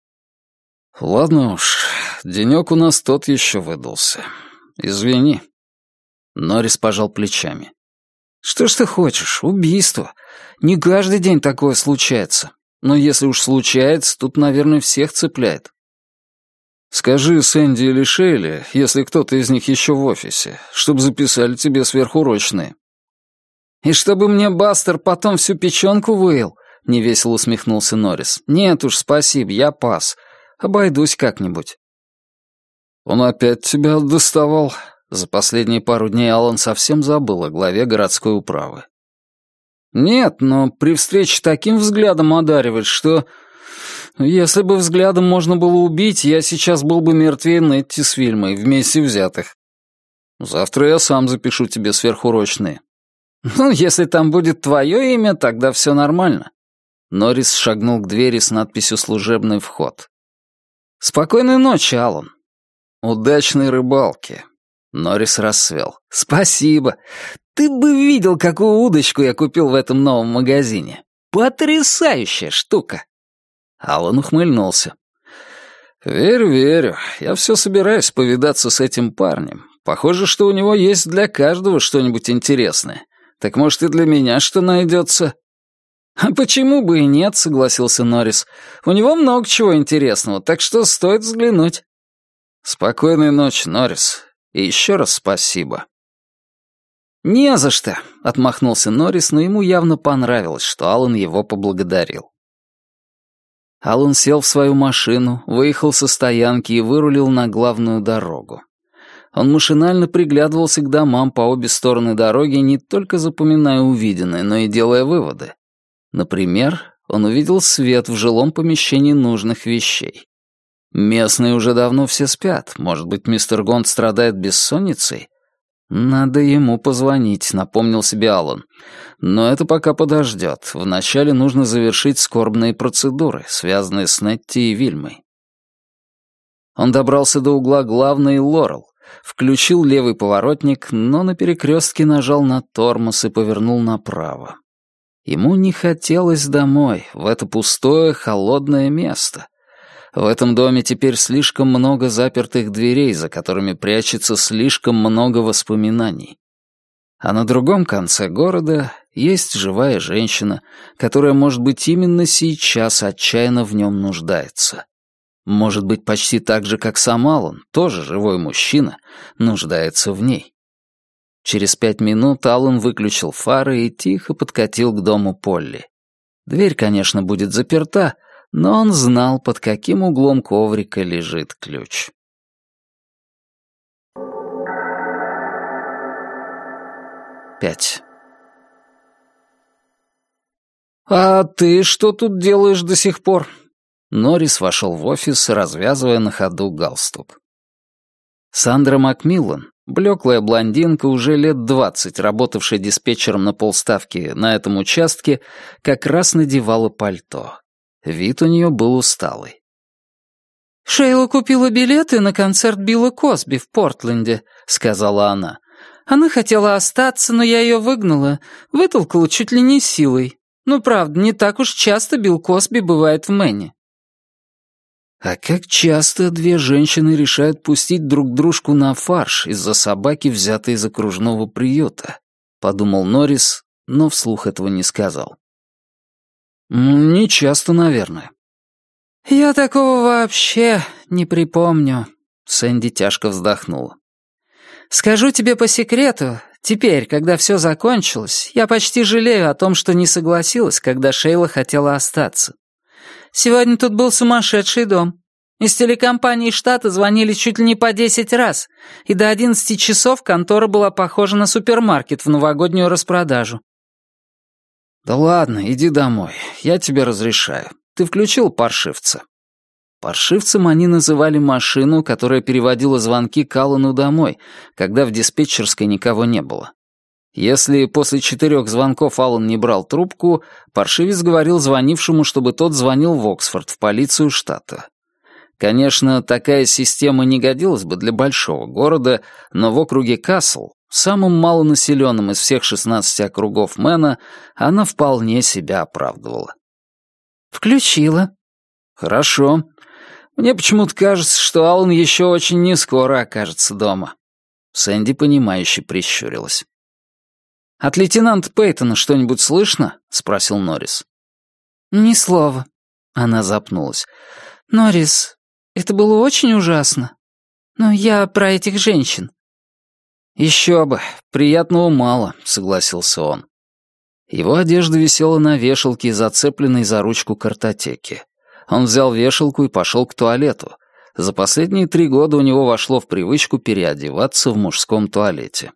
«Ладно уж, денек у нас тот еще выдался. Извини». Норрис пожал плечами. «Что ж ты хочешь? Убийство. Не каждый день такое случается. Но если уж случается, тут, наверное, всех цепляет». «Скажи Сэнди или Шейле, если кто-то из них еще в офисе, чтобы записали тебе сверхурочные». «И чтобы мне Бастер потом всю печенку выел?» — невесело усмехнулся Норрис. «Нет уж, спасибо, я пас. Обойдусь как-нибудь». «Он опять тебя доставал?» За последние пару дней Алан совсем забыл о главе городской управы. «Нет, но при встрече таким взглядом одаривает, что... Если бы взглядом можно было убить, я сейчас был бы мертвее Нетти с Вильмой, вместе взятых. Завтра я сам запишу тебе сверхурочные». «Ну, если там будет твое имя, тогда все нормально». Норрис шагнул к двери с надписью «Служебный вход». «Спокойной ночи, Алан». «Удачной рыбалки». Норрис расцвел. «Спасибо. Ты бы видел, какую удочку я купил в этом новом магазине. Потрясающая штука!» Алан ухмыльнулся. «Верю, верю. Я все собираюсь повидаться с этим парнем. Похоже, что у него есть для каждого что-нибудь интересное. Так может, и для меня что найдется?» «А почему бы и нет?» — согласился Норрис. «У него много чего интересного, так что стоит взглянуть». «Спокойной ночи, Норрис. И еще раз спасибо». «Не за что», — отмахнулся Норрис, но ему явно понравилось, что Алан его поблагодарил. Алан сел в свою машину, выехал со стоянки и вырулил на главную дорогу. Он машинально приглядывался к домам по обе стороны дороги, не только запоминая увиденное, но и делая выводы. Например, он увидел свет в жилом помещении нужных вещей. Местные уже давно все спят. Может быть, мистер Гонд страдает бессонницей? Надо ему позвонить, напомнил себе Алан. Но это пока подождет. Вначале нужно завершить скорбные процедуры, связанные с Нетти и Вильмой. Он добрался до угла главной Лорел, включил левый поворотник, но на перекрестке нажал на тормоз и повернул направо. Ему не хотелось домой, в это пустое, холодное место. В этом доме теперь слишком много запертых дверей, за которыми прячется слишком много воспоминаний. А на другом конце города есть живая женщина, которая, может быть, именно сейчас отчаянно в нем нуждается. Может быть, почти так же, как сам Алан, тоже живой мужчина, нуждается в ней. Через пять минут Алан выключил фары и тихо подкатил к дому Полли. Дверь, конечно, будет заперта, но он знал, под каким углом коврика лежит ключ. Пять. «А ты что тут делаешь до сих пор?» Норрис вошел в офис, развязывая на ходу галстук. Сандра Макмиллан, блеклая блондинка, уже лет двадцать, работавшая диспетчером на полставки на этом участке, как раз надевала пальто. Вид у нее был усталый. «Шейла купила билеты на концерт Билла Косби в Портленде», — сказала она. «Она хотела остаться, но я ее выгнала, вытолкала чуть ли не силой. Ну, правда, не так уж часто Билл Косби бывает в Мэне». А как часто две женщины решают пустить друг дружку на фарш из-за собаки, взятой из окружного приюта? Подумал Норрис, но вслух этого не сказал. Не часто, наверное. «Я такого вообще не припомню», — Сэнди тяжко вздохнула. «Скажу тебе по секрету, теперь, когда все закончилось, я почти жалею о том, что не согласилась, когда Шейла хотела остаться. Сегодня тут был сумасшедший дом. Из телекомпании штата звонили чуть ли не по десять раз, и до одиннадцати часов контора была похожа на супермаркет в новогоднюю распродажу». «Да ладно, иди домой, я тебе разрешаю. Ты включил паршивца?» Паршивцем они называли машину, которая переводила звонки к Аллану домой, когда в диспетчерской никого не было. Если после четырех звонков Аллан не брал трубку, паршивец говорил звонившему, чтобы тот звонил в Оксфорд, в полицию штата. Конечно, такая система не годилась бы для большого города, но в округе Касл, самым малонаселенным из всех шестнадцати округов Мэна, она вполне себя оправдывала. «Включила». «Хорошо. Мне почему-то кажется, что Аллан еще очень нескоро окажется дома». Сэнди, понимающе прищурилась. «От лейтенанта Пейтона что-нибудь слышно?» — спросил Норрис. «Ни слова». Она запнулась. «Норрис, это было очень ужасно. Но я про этих женщин». «Еще бы, приятного мало», — согласился он. Его одежда висела на вешалке, зацепленной за ручку картотеки. Он взял вешалку и пошел к туалету. За последние три года у него вошло в привычку переодеваться в мужском туалете.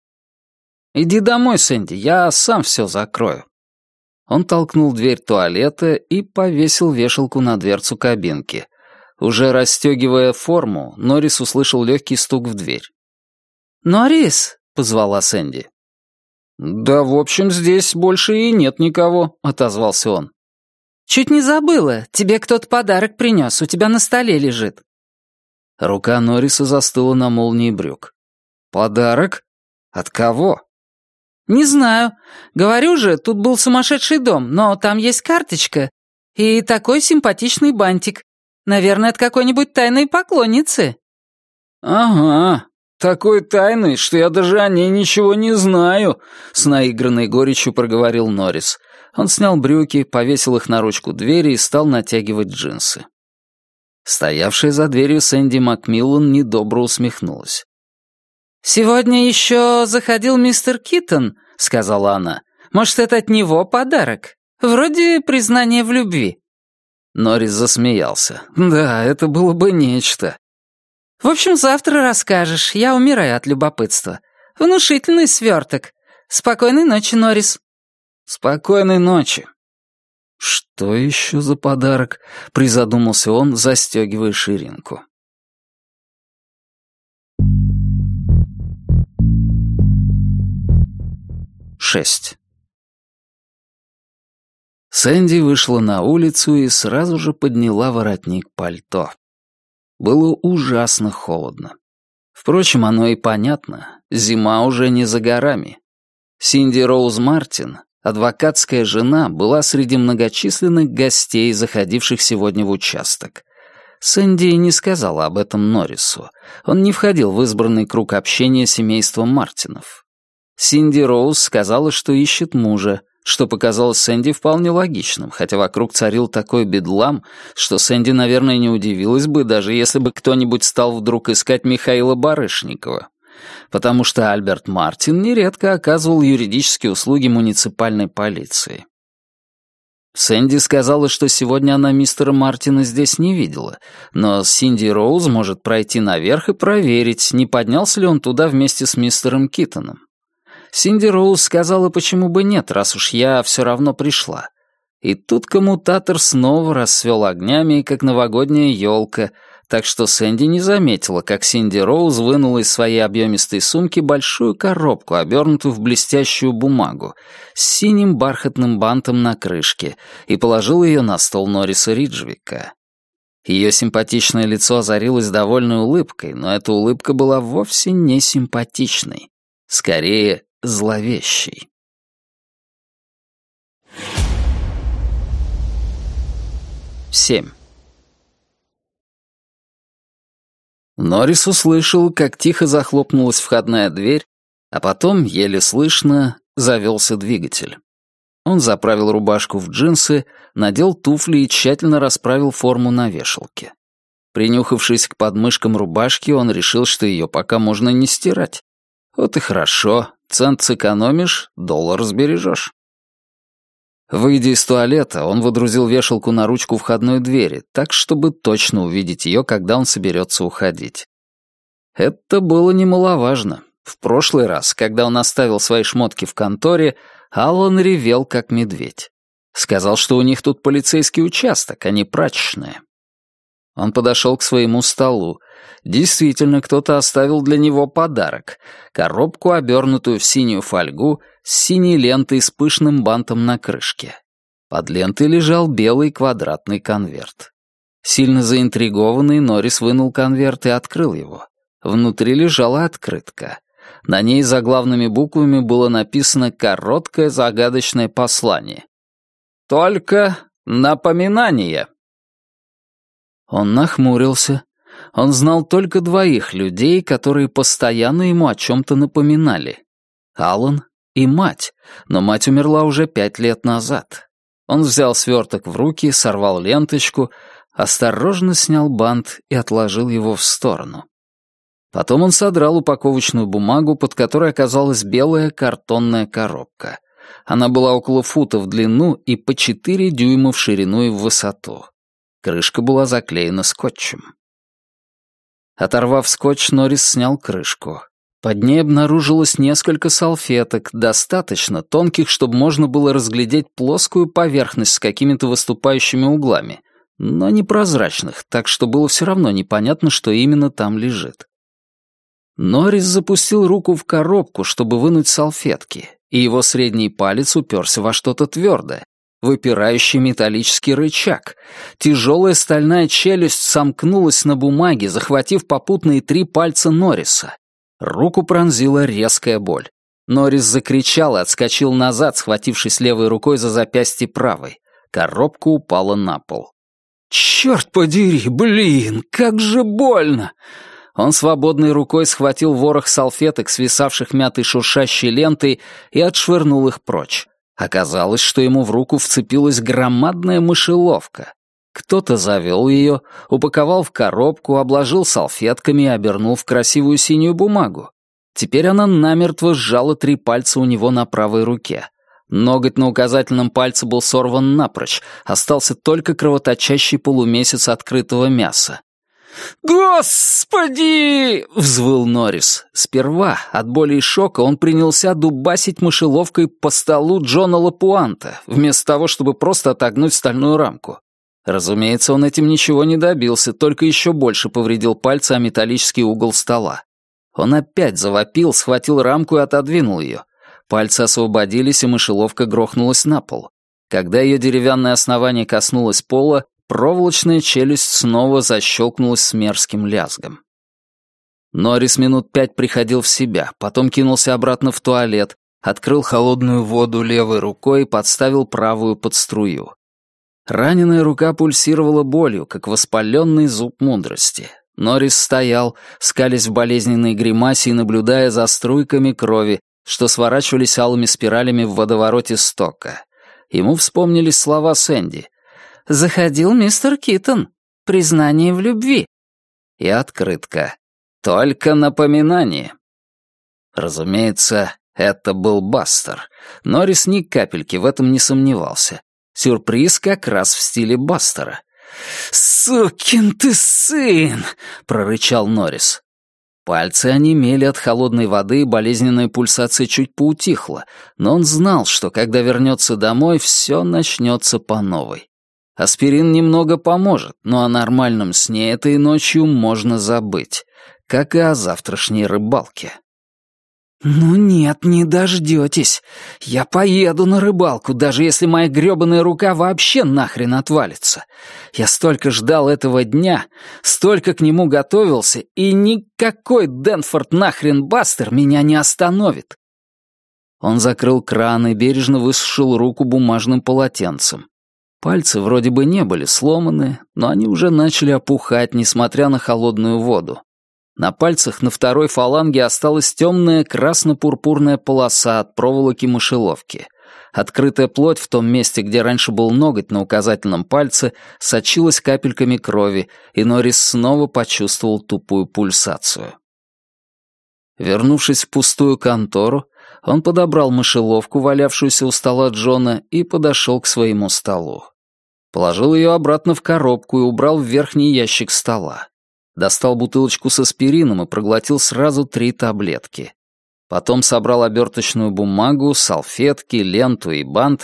«Иди домой, Сэнди, я сам все закрою». Он толкнул дверь туалета и повесил вешалку на дверцу кабинки. Уже расстегивая форму, Норрис услышал легкий стук в дверь. «Норрис!» — позвала Сэнди. «Да, в общем, здесь больше и нет никого», — отозвался он. «Чуть не забыла. Тебе кто-то подарок принес, у тебя на столе лежит». Рука Норриса застыла на молнии брюк. «Подарок? От кого?» «Не знаю. Говорю же, тут был сумасшедший дом, но там есть карточка и такой симпатичный бантик. Наверное, от какой-нибудь тайной поклонницы». «Ага, такой тайной, что я даже о ней ничего не знаю», — с наигранной горечью проговорил Норрис. Он снял брюки, повесил их на ручку двери и стал натягивать джинсы. Стоявшая за дверью Сэнди Макмиллан недобро усмехнулась. «Сегодня еще заходил мистер Киттон», — сказала она. «Может, это от него подарок? Вроде признание в любви». Норрис засмеялся. «Да, это было бы нечто». «В общем, завтра расскажешь. Я умираю от любопытства. Внушительный сверток. Спокойной ночи, Норрис». «Спокойной ночи». «Что еще за подарок?» — призадумался он, застегивая ширинку. шесть. Сэнди вышла на улицу и сразу же подняла воротник пальто. Было ужасно холодно. Впрочем, оно и понятно, зима уже не за горами. Синди Роуз Мартин, адвокатская жена, была среди многочисленных гостей, заходивших сегодня в участок. Сэнди не сказала об этом Норрису. Он не входил в избранный круг общения семейства Мартинов. Синди Роуз сказала, что ищет мужа, что показалось Сэнди вполне логичным, хотя вокруг царил такой бедлам, что Сэнди, наверное, не удивилась бы, даже если бы кто-нибудь стал вдруг искать Михаила Барышникова, потому что Альберт Мартин нередко оказывал юридические услуги муниципальной полиции. Сэнди сказала, что сегодня она мистера Мартина здесь не видела, но Синди Роуз может пройти наверх и проверить, не поднялся ли он туда вместе с мистером Киттоном. Синди Роуз сказала, почему бы нет, раз уж я все равно пришла. И тут коммутатор снова расцвел огнями, как новогодняя елка, так что Сэнди не заметила, как Синди Роуз вынула из своей объемистой сумки большую коробку, обернутую в блестящую бумагу, с синим бархатным бантом на крышке, и положила ее на стол Норриса Риджвика. Ее симпатичное лицо озарилось довольной улыбкой, но эта улыбка была вовсе не симпатичной, скорее зловещей. семь. Норрис услышал, как тихо захлопнулась входная дверь, а потом, еле слышно, завелся двигатель. Он заправил рубашку в джинсы, надел туфли и тщательно расправил форму на вешалке. Принюхавшись к подмышкам рубашки, он решил, что ее пока можно не стирать. Вот и хорошо, цент сэкономишь, доллар сбережешь. Выйдя из туалета, он водрузил вешалку на ручку входной двери, так, чтобы точно увидеть ее, когда он соберется уходить. Это было немаловажно. В прошлый раз, когда он оставил свои шмотки в конторе, Аллан ревел, как медведь. Сказал, что у них тут полицейский участок, а не прачечная. Он подошел к своему столу. Действительно, кто-то оставил для него подарок — коробку, обернутую в синюю фольгу, с синей лентой с пышным бантом на крышке. Под лентой лежал белый квадратный конверт. Сильно заинтригованный, Норрис вынул конверт и открыл его. Внутри лежала открытка. На ней заглавными буквами было написано короткое загадочное послание. «Только напоминание». Он нахмурился. Он знал только двоих людей, которые постоянно ему о чем-то напоминали. Аллан и мать, но мать умерла уже пять лет назад. Он взял сверток в руки, сорвал ленточку, осторожно снял бант и отложил его в сторону. Потом он содрал упаковочную бумагу, под которой оказалась белая картонная коробка. Она была около фута в длину и по четыре дюйма в ширину и в высоту. Крышка была заклеена скотчем. Оторвав скотч, Норрис снял крышку. Под ней обнаружилось несколько салфеток, достаточно тонких, чтобы можно было разглядеть плоскую поверхность с какими-то выступающими углами, но непрозрачных, так что было все равно непонятно, что именно там лежит. Норрис запустил руку в коробку, чтобы вынуть салфетки, и его средний палец уперся во что-то твердое, выпирающий металлический рычаг. Тяжелая стальная челюсть сомкнулась на бумаге, захватив попутные три пальца Норриса. Руку пронзила резкая боль. Норрис закричал и отскочил назад, схватившись левой рукой за запястье правой. Коробка упала на пол. «Черт подери, блин, как же больно!» Он свободной рукой схватил ворох салфеток, свисавших мятой шуршащей лентой, и отшвырнул их прочь. Оказалось, что ему в руку вцепилась громадная мышеловка. Кто-то завел ее, упаковал в коробку, обложил салфетками и обернул в красивую синюю бумагу. Теперь она намертво сжала три пальца у него на правой руке. Ноготь на указательном пальце был сорван напрочь, остался только кровоточащий полумесяц открытого мяса. «Господи!» — взвыл Норрис. Сперва, от боли и шока, он принялся дубасить мышеловкой по столу Джона Лапуанта, вместо того, чтобы просто отогнуть стальную рамку. Разумеется, он этим ничего не добился, только еще больше повредил пальцы о металлический угол стола. Он опять завопил, схватил рамку и отодвинул ее. Пальцы освободились, и мышеловка грохнулась на пол. Когда ее деревянное основание коснулось пола, проволочная челюсть снова защелкнулась с мерзким лязгом. Норрис минут пять приходил в себя, потом кинулся обратно в туалет, открыл холодную воду левой рукой и подставил правую под струю. Раненая рука пульсировала болью, как воспаленный зуб мудрости. Норрис стоял, скалясь в болезненной гримасе и наблюдая за струйками крови, что сворачивались алыми спиралями в водовороте стока. Ему вспомнились слова Сэнди. «Заходил мистер Китон. Признание в любви». И открытка. «Только напоминание». Разумеется, это был Бастер. Норрис ни капельки в этом не сомневался. Сюрприз как раз в стиле Бастера. «Сукин ты сын!» — прорычал Норрис. Пальцы онемели от холодной воды, и болезненная пульсация чуть поутихла, но он знал, что когда вернется домой, все начнется по новой. Аспирин немного поможет, но о нормальном сне этой ночью можно забыть, как и о завтрашней рыбалке. «Ну нет, не дождетесь. Я поеду на рыбалку, даже если моя грёбаная рука вообще нахрен отвалится. Я столько ждал этого дня, столько к нему готовился, и никакой Денфорд нахрен Бастер меня не остановит». Он закрыл кран и бережно высушил руку бумажным полотенцем. Пальцы вроде бы не были сломаны, но они уже начали опухать, несмотря на холодную воду. На пальцах на второй фаланге осталась темная красно-пурпурная полоса от проволоки мышеловки. Открытая плоть в том месте, где раньше был ноготь на указательном пальце, сочилась капельками крови, и Норрис снова почувствовал тупую пульсацию. Вернувшись в пустую контору, он подобрал мышеловку, валявшуюся у стола Джона, и подошел к своему столу. Положил ее обратно в коробку и убрал в верхний ящик стола. Достал бутылочку с аспирином и проглотил сразу три таблетки. Потом собрал оберточную бумагу, салфетки, ленту и бант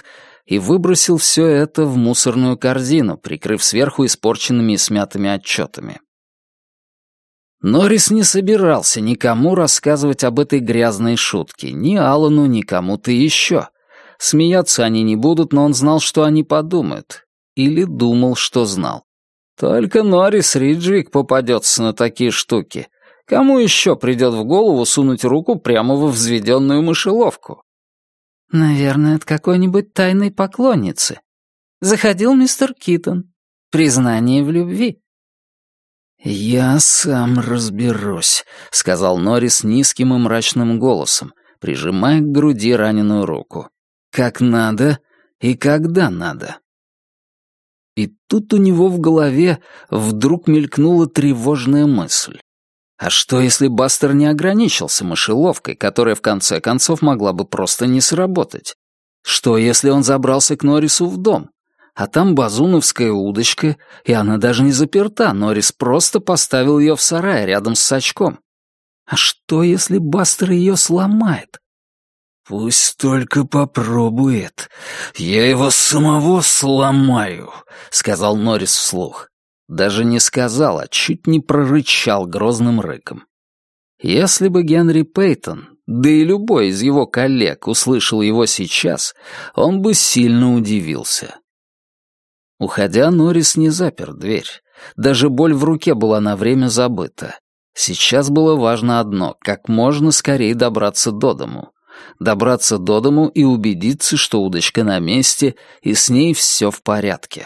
и выбросил все это в мусорную корзину, прикрыв сверху испорченными и смятыми отчетами. Норрис не собирался никому рассказывать об этой грязной шутке, ни Аллану, ни кому-то еще. Смеяться они не будут, но он знал, что они подумают. Или думал, что знал. Только Норрис Риджвик попадется на такие штуки. Кому еще придет в голову сунуть руку прямо во взведенную мышеловку? Наверное, от какой-нибудь тайной поклонницы. Заходил мистер Китон. Признание в любви. «Я сам разберусь», — сказал Норрис низким и мрачным голосом, прижимая к груди раненую руку. «Как надо и когда надо». И тут у него в голове вдруг мелькнула тревожная мысль. А что, если Бастер не ограничился мышеловкой, которая в конце концов могла бы просто не сработать? Что, если он забрался к Норрису в дом? А там базуновская удочка, и она даже не заперта, Норрис просто поставил ее в сарае рядом с сачком. А что, если Бастер ее сломает? «Пусть только попробует. Я его самого сломаю», — сказал Норрис вслух. Даже не сказал, а чуть не прорычал грозным рыком. Если бы Генри Пейтон, да и любой из его коллег, услышал его сейчас, он бы сильно удивился. Уходя, Норрис не запер дверь. Даже боль в руке была на время забыта. Сейчас было важно одно — как можно скорее добраться до дому. Добраться до дому и убедиться, что удочка на месте, и с ней все в порядке.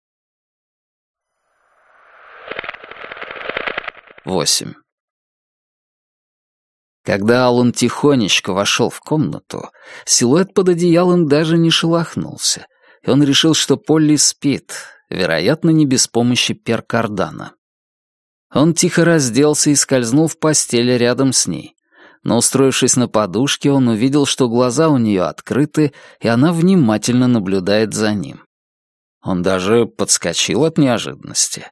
Восемь. Когда Аллан тихонечко вошел в комнату, силуэт под одеялом даже не шелохнулся, и он решил, что Полли спит, вероятно, не без помощи перкардана. Он тихо разделся и скользнул в постель рядом с ней. Но, устроившись на подушке, он увидел, что глаза у нее открыты, и она внимательно наблюдает за ним. Он даже подскочил от неожиданности.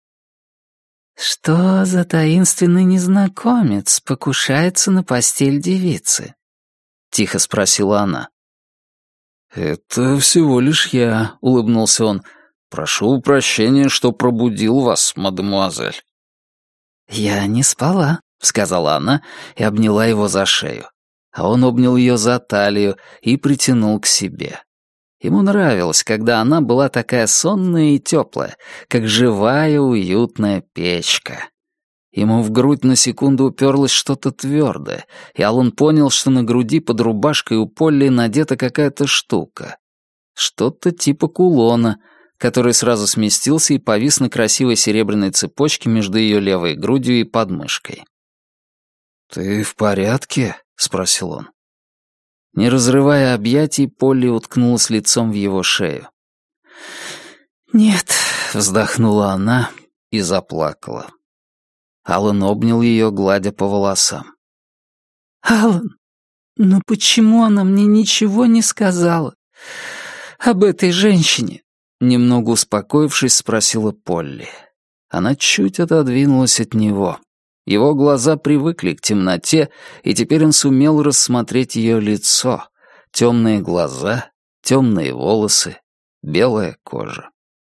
«Что за таинственный незнакомец покушается на постель девицы?» — тихо спросила она. «Это всего лишь я», — улыбнулся он. «Прошу прощения, что пробудил вас, мадемуазель». «Я не спала», — сказала она и обняла его за шею. А он обнял ее за талию и притянул к себе. Ему нравилось, когда она была такая сонная и теплая, как живая уютная печка. Ему в грудь на секунду уперлось что-то твердое, и Аллан понял, что на груди под рубашкой у Полли надета какая-то штука. Что-то типа кулона, который сразу сместился и повис на красивой серебряной цепочке между ее левой грудью и подмышкой. «Ты в порядке?» — спросил он. Не разрывая объятий, Полли уткнулась лицом в его шею. «Нет», — вздохнула она и заплакала. Аллан обнял ее, гладя по волосам. «Аллан, ну почему она мне ничего не сказала об этой женщине?» Немного успокоившись, спросила Полли. Она чуть отодвинулась от него. Его глаза привыкли к темноте, и теперь он сумел рассмотреть ее лицо. Темные глаза, темные волосы, белая кожа.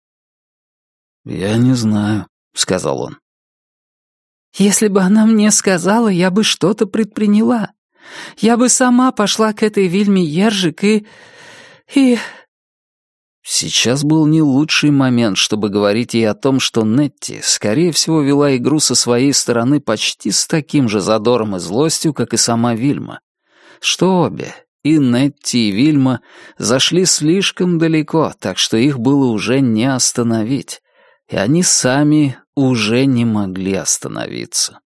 «Я не знаю», — сказал он. «Если бы она мне сказала, я бы что-то предприняла. Я бы сама пошла к этой Вильме Ержик и... и...» Сейчас был не лучший момент, чтобы говорить ей о том, что Нетти, скорее всего, вела игру со своей стороны почти с таким же задором и злостью, как и сама Вильма. Что обе, и Нетти, и Вильма, зашли слишком далеко, так что их было уже не остановить, и они сами уже не могли остановиться.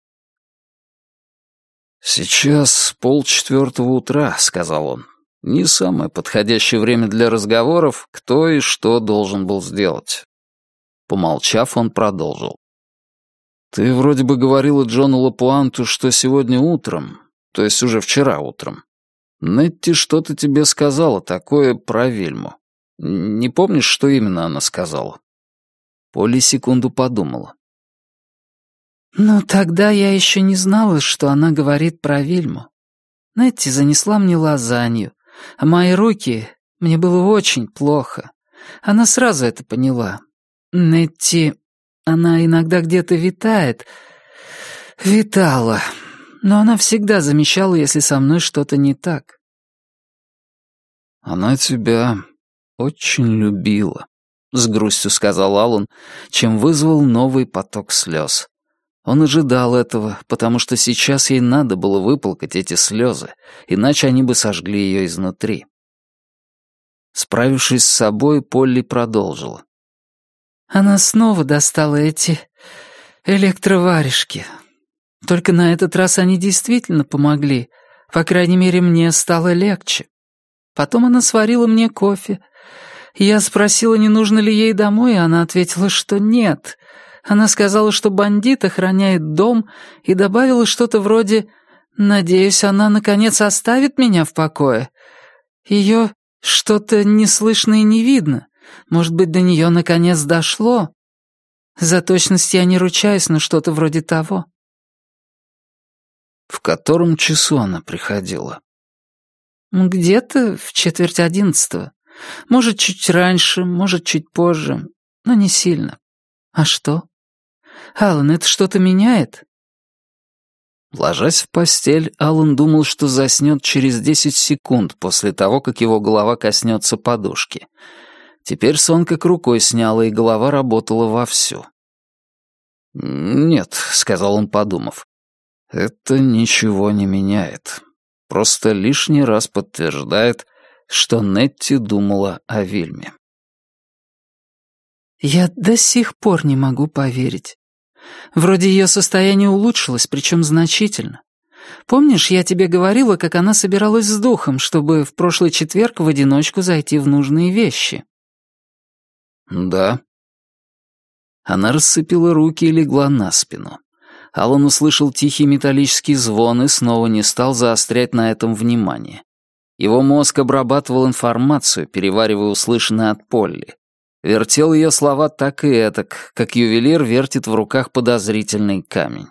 «Сейчас полчетвертого утра», — сказал он. Не самое подходящее время для разговоров, кто и что должен был сделать. Помолчав, он продолжил. «Ты вроде бы говорила Джону Лапуанту, что сегодня утром, то есть уже вчера утром, Нетти что-то тебе сказала такое про Вильму. Не помнишь, что именно она сказала?» Полли секунду подумала. «Ну, тогда я еще не знала, что она говорит про Вильму. Нетти занесла мне лазанью, а мои руки, Мне было очень плохо. Она сразу это поняла. Нетти, она иногда где-то витает. Витала. Но она всегда замечала, если со мной что-то не так. «Она тебя очень любила», — с грустью сказал Аллан, чем вызвал новый поток слез. Он ожидал этого, потому что сейчас ей надо было выплакать эти слезы, иначе они бы сожгли ее изнутри. Справившись с собой, Полли продолжила. Она снова достала эти электроварежки. Только на этот раз они действительно помогли. По крайней мере, мне стало легче. Потом она сварила мне кофе. Я спросила, не нужно ли ей домой, и она ответила, что нет. Она сказала, что бандит охраняет дом, и добавила что-то вроде «Надеюсь, она, наконец, оставит меня в покое». Ее что-то не слышно и не видно. Может быть, до нее наконец дошло. За точность я не ручаюсь, но что-то вроде того. В котором часу она приходила? Где-то в четверть одиннадцатого. Может, чуть раньше, может, чуть позже, но не сильно. А что? Аллан, это что-то меняет? Ложась в постель, Аллан думал, что заснет через десять секунд после того, как его голова коснется подушки. Теперь сон как рукой сняло, и голова работала вовсю. «Нет», — сказал он, подумав, — «это ничего не меняет. Просто лишний раз подтверждает, что Нетти думала о Вильме». Я до сих пор не могу поверить. Вроде ее состояние улучшилось, причем значительно. Помнишь, я тебе говорила, как она собиралась с духом, чтобы в прошлый четверг в одиночку зайти в нужные вещи? «Да». Она расцепила руки и легла на спину. Аллан услышал тихий металлический звон и снова не стал заострять на этом внимание. Его мозг обрабатывал информацию, переваривая услышанное от Полли. Вертел ее слова так и этак, как ювелир вертит в руках подозрительный камень.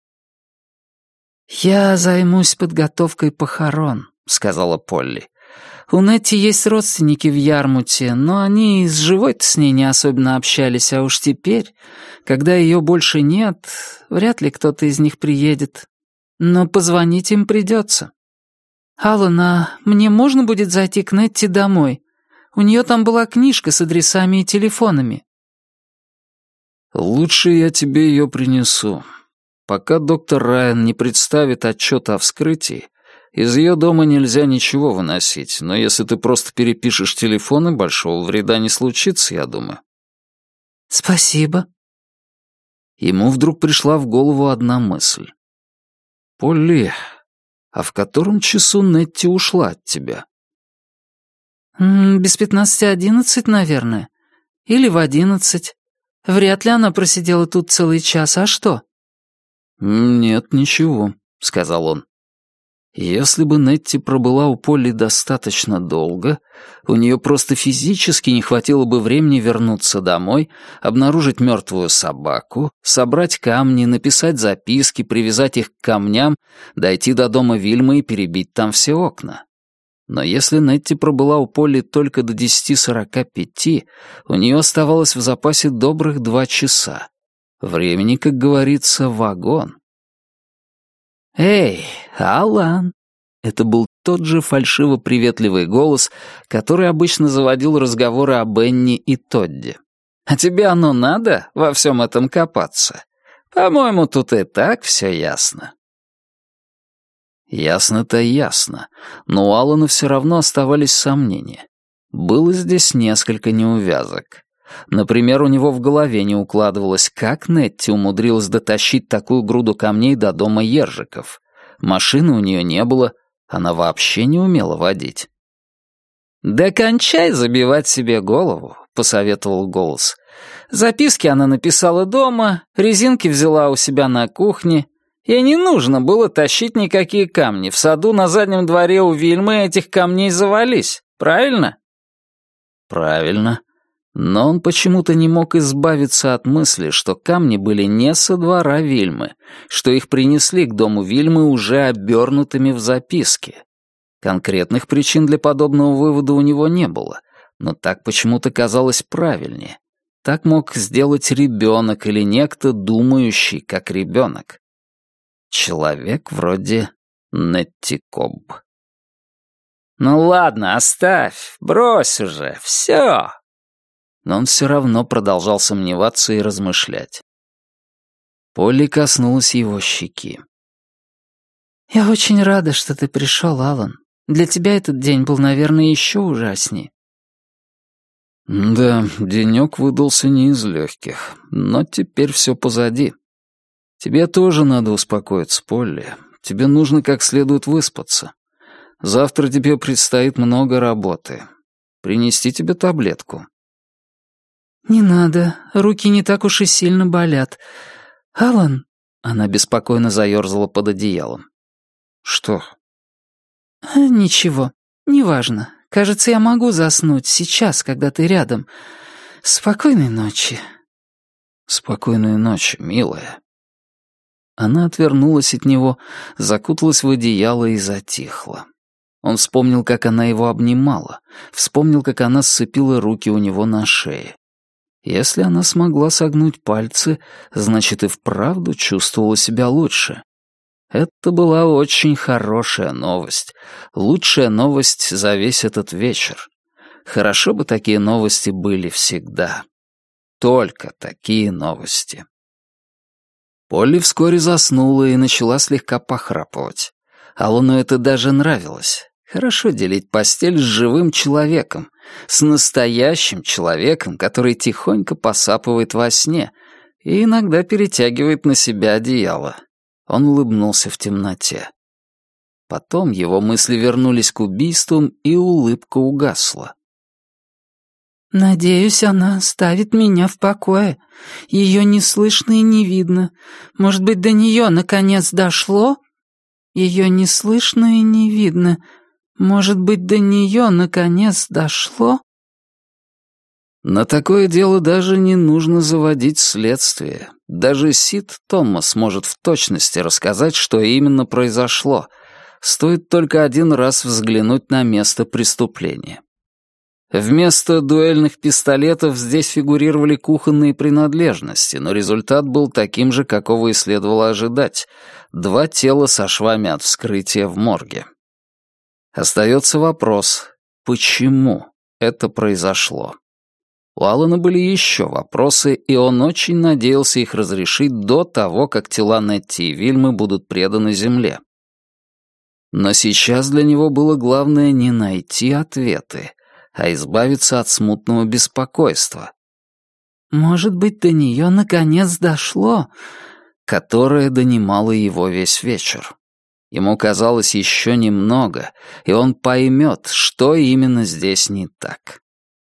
«Я займусь подготовкой похорон», — сказала Полли. «У Нетти есть родственники в Ярмуте, но они с живой-то с ней не особенно общались, а уж теперь, когда ее больше нет, вряд ли кто-то из них приедет. Но позвонить им придется. Аллан, а мне можно будет зайти к Нетти домой? У нее там была книжка с адресами и телефонами». «Лучше я тебе ее принесу. Пока доктор Райан не представит отчет о вскрытии, из ее дома нельзя ничего выносить, но если ты просто перепишешь телефоны, большого вреда не случится, я думаю». «Спасибо». Ему вдруг пришла в голову одна мысль. «Полли, а в котором часу Нетти ушла от тебя?» «Без пятнадцати одиннадцать, наверное. Или в одиннадцать. Вряд ли она просидела тут целый час, а что?» «Нет, ничего», — сказал он. «Если бы Нетти пробыла у Полли достаточно долго, у нее просто физически не хватило бы времени вернуться домой, обнаружить мертвую собаку, собрать камни, написать записки, привязать их к камням, дойти до дома Вильмы и перебить там все окна. Но если Нетти пробыла у Полли только до десяти сорока пяти, у нее оставалось в запасе добрых два часа. Времени, как говорится, вагон. «Эй, Аллан!» Это был тот же фальшиво-приветливый голос, который обычно заводил разговоры о Бенни и Тодди. «А тебе оно надо во всем этом копаться? По-моему, тут и так все ясно». Ясно-то ясно, но у Аллана все равно оставались сомнения. Было здесь несколько неувязок. Например, у него в голове не укладывалось, как Нетти умудрилась дотащить такую груду камней до дома Ержиков. Машины у нее не было, она вообще не умела водить. «Да кончай забивать себе голову», — посоветовал голос. «Записки она написала дома, резинки взяла у себя на кухне. Ей не нужно было тащить никакие камни. В саду на заднем дворе у Вильмы этих камней завались, правильно?» «Правильно». Но он почему-то не мог избавиться от мысли, что камни были не со двора Вильмы, что их принесли к дому Вильмы уже обернутыми в записке. Конкретных причин для подобного вывода у него не было, но так почему-то казалось правильнее. Так мог сделать ребенок или некто, думающий как ребенок. Человек вроде Нетти Кобб. «Ну ладно, оставь, брось уже, все!» Но он все равно продолжал сомневаться и размышлять. Полли коснулась его щеки. «Я очень рада, что ты пришел, Алан. Для тебя этот день был, наверное, еще ужаснее». «Да, денек выдался не из легких, но теперь все позади. Тебе тоже надо успокоиться, Полли. Тебе нужно как следует выспаться. Завтра тебе предстоит много работы. Принести тебе таблетку?» «Не надо, руки не так уж и сильно болят. Алан...» Она беспокойно заерзала под одеялом. «Что?» «Ничего, неважно. Кажется, я могу заснуть сейчас, когда ты рядом. Спокойной ночи». «Спокойной ночи, милая». Она отвернулась от него, закуталась в одеяло и затихла. Он вспомнил, как она его обнимала, вспомнил, как она сцепила руки у него на шее. Если она смогла согнуть пальцы, значит и вправду чувствовала себя лучше. Это была очень хорошая новость. Лучшая новость за весь этот вечер. Хорошо бы такие новости были всегда. Только такие новости. Полли вскоре заснула и начала слегка похрапывать. Алану это даже нравилось. Хорошо делить постель с живым человеком, с настоящим человеком, который тихонько посапывает во сне и иногда перетягивает на себя одеяло. Он улыбнулся в темноте. Потом его мысли вернулись к убийствам, и улыбка угасла. «Надеюсь, она оставит меня в покое. Ее не слышно и не видно. Может быть, до нее наконец дошло? Ее не слышно и не видно. Может быть, до нее наконец дошло?» На такое дело даже не нужно заводить следствие. Даже Сид Томас может в точности рассказать, что именно произошло. Стоит только один раз взглянуть на место преступления. Вместо дуэльных пистолетов здесь фигурировали кухонные принадлежности, но результат был таким же, какого и следовало ожидать. Два тела со швами от вскрытия в морге. Остается вопрос, почему это произошло? У Алана были еще вопросы, и он очень надеялся их разрешить до того, как тела Нетти и Вильмы будут преданы земле. Но сейчас для него было главное не найти ответы, а избавиться от смутного беспокойства. «Может быть, до нее наконец дошло», которое донимало его весь вечер. Ему казалось еще немного, и он поймет, что именно здесь не так.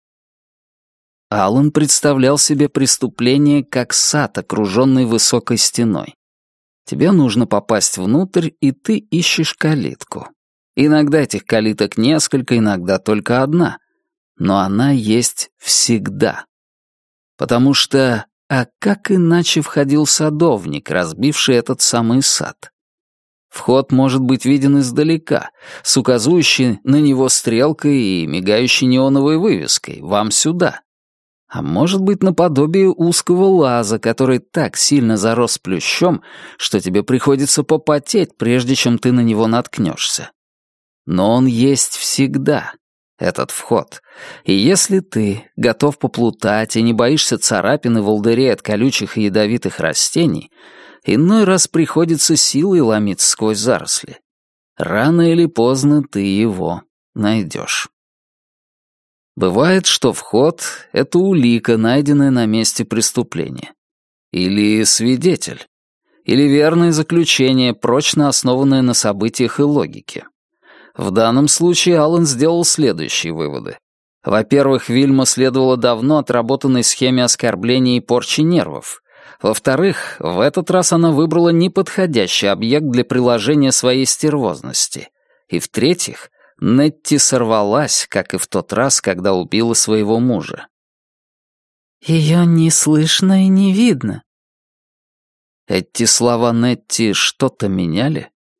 Алан представлял себе преступление как сад, окруженный высокой стеной. Тебе нужно попасть внутрь, и ты ищешь калитку. Иногда этих калиток несколько, иногда только одна. Но она есть всегда. Потому что, а как иначе входил садовник, разбивший этот самый сад? Вход может быть виден издалека, с указывающей на него стрелкой и мигающей неоновой вывеской «Вам сюда». А может быть наподобие узкого лаза, который так сильно зарос плющом, что тебе приходится попотеть, прежде чем ты на него наткнешься. Но он есть всегда, этот вход. И если ты готов поплутать и не боишься царапин и волдырей от колючих и ядовитых растений, иной раз приходится силой ломиться сквозь заросли. Рано или поздно ты его найдешь. Бывает, что вход — это улика, найденная на месте преступления. Или свидетель. Или верное заключение, прочно основанное на событиях и логике. В данном случае Алан сделал следующие выводы. Во-первых, Вильма следовала давно отработанной схеме оскорбления и порчи нервов. Во-вторых, в этот раз она выбрала неподходящий объект для приложения своей стервозности. И в-третьих, Нетти сорвалась, как и в тот раз, когда убила своего мужа. «Ее не слышно и не видно». Эти слова Нетти что-то меняли?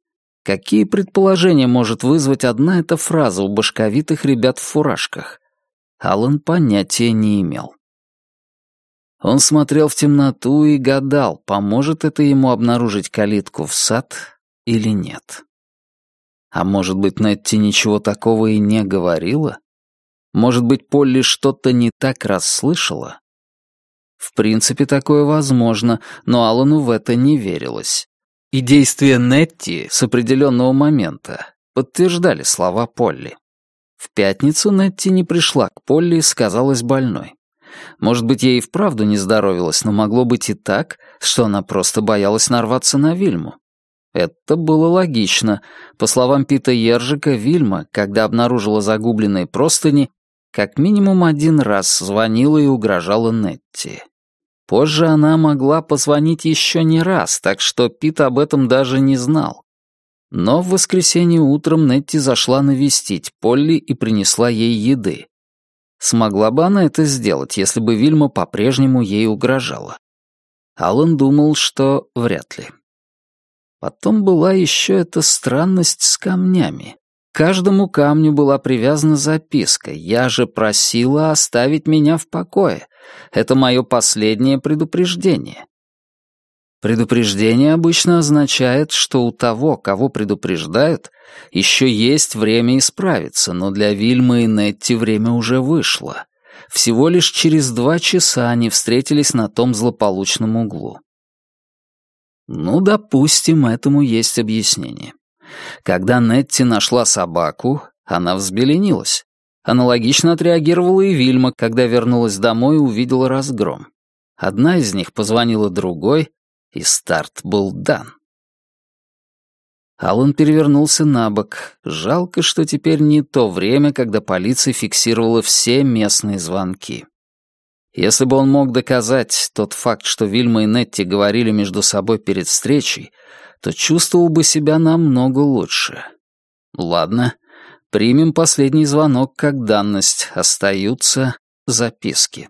Какие предположения может вызвать одна эта фраза у башковитых ребят в фуражках? Алан понятия не имел. Он смотрел в темноту и гадал, поможет это ему обнаружить калитку в сад или нет. А может быть, Нетти ничего такого и не говорила? Может быть, Полли что-то не так расслышала? В принципе, такое возможно, но Алану в это не верилось. И действия Нетти с определенного момента подтверждали слова Полли. В пятницу Нетти не пришла к Полли и сказалась больной. Может быть, ей и вправду не здоровилось, но могло быть и так, что она просто боялась нарваться на Вильму. Это было логично. По словам Пита Ержика, Вильма, когда обнаружила загубленные простыни, как минимум один раз звонила и угрожала Нетти. Позже она могла позвонить еще не раз, так что Пит об этом даже не знал. Но в воскресенье утром Нетти зашла навестить Полли и принесла ей еды. Смогла бы она это сделать, если бы Вильма по-прежнему ей угрожала? Алан думал, что вряд ли. Потом была еще эта странность с камнями. К каждому камню была привязана записка: «Я же просила оставить меня в покое. Это мое последнее предупреждение». Предупреждение обычно означает, что у того, кого предупреждают, еще есть время исправиться, но для Вильмы и Нетти время уже вышло. Всего лишь через два часа они встретились на том злополучном углу. Ну, допустим, этому есть объяснение. Когда Нетти нашла собаку, она взбеленилась. Аналогично отреагировала и Вильма, когда вернулась домой и увидела разгром. Одна из них позвонила другой, и старт был дан. Алан перевернулся на бок. Жалко, что теперь не то время, когда полиция фиксировала все местные звонки. Если бы он мог доказать тот факт, что Вильма и Нетти говорили между собой перед встречей, то чувствовал бы себя намного лучше. Ладно, примем последний звонок как данность, остаются записки.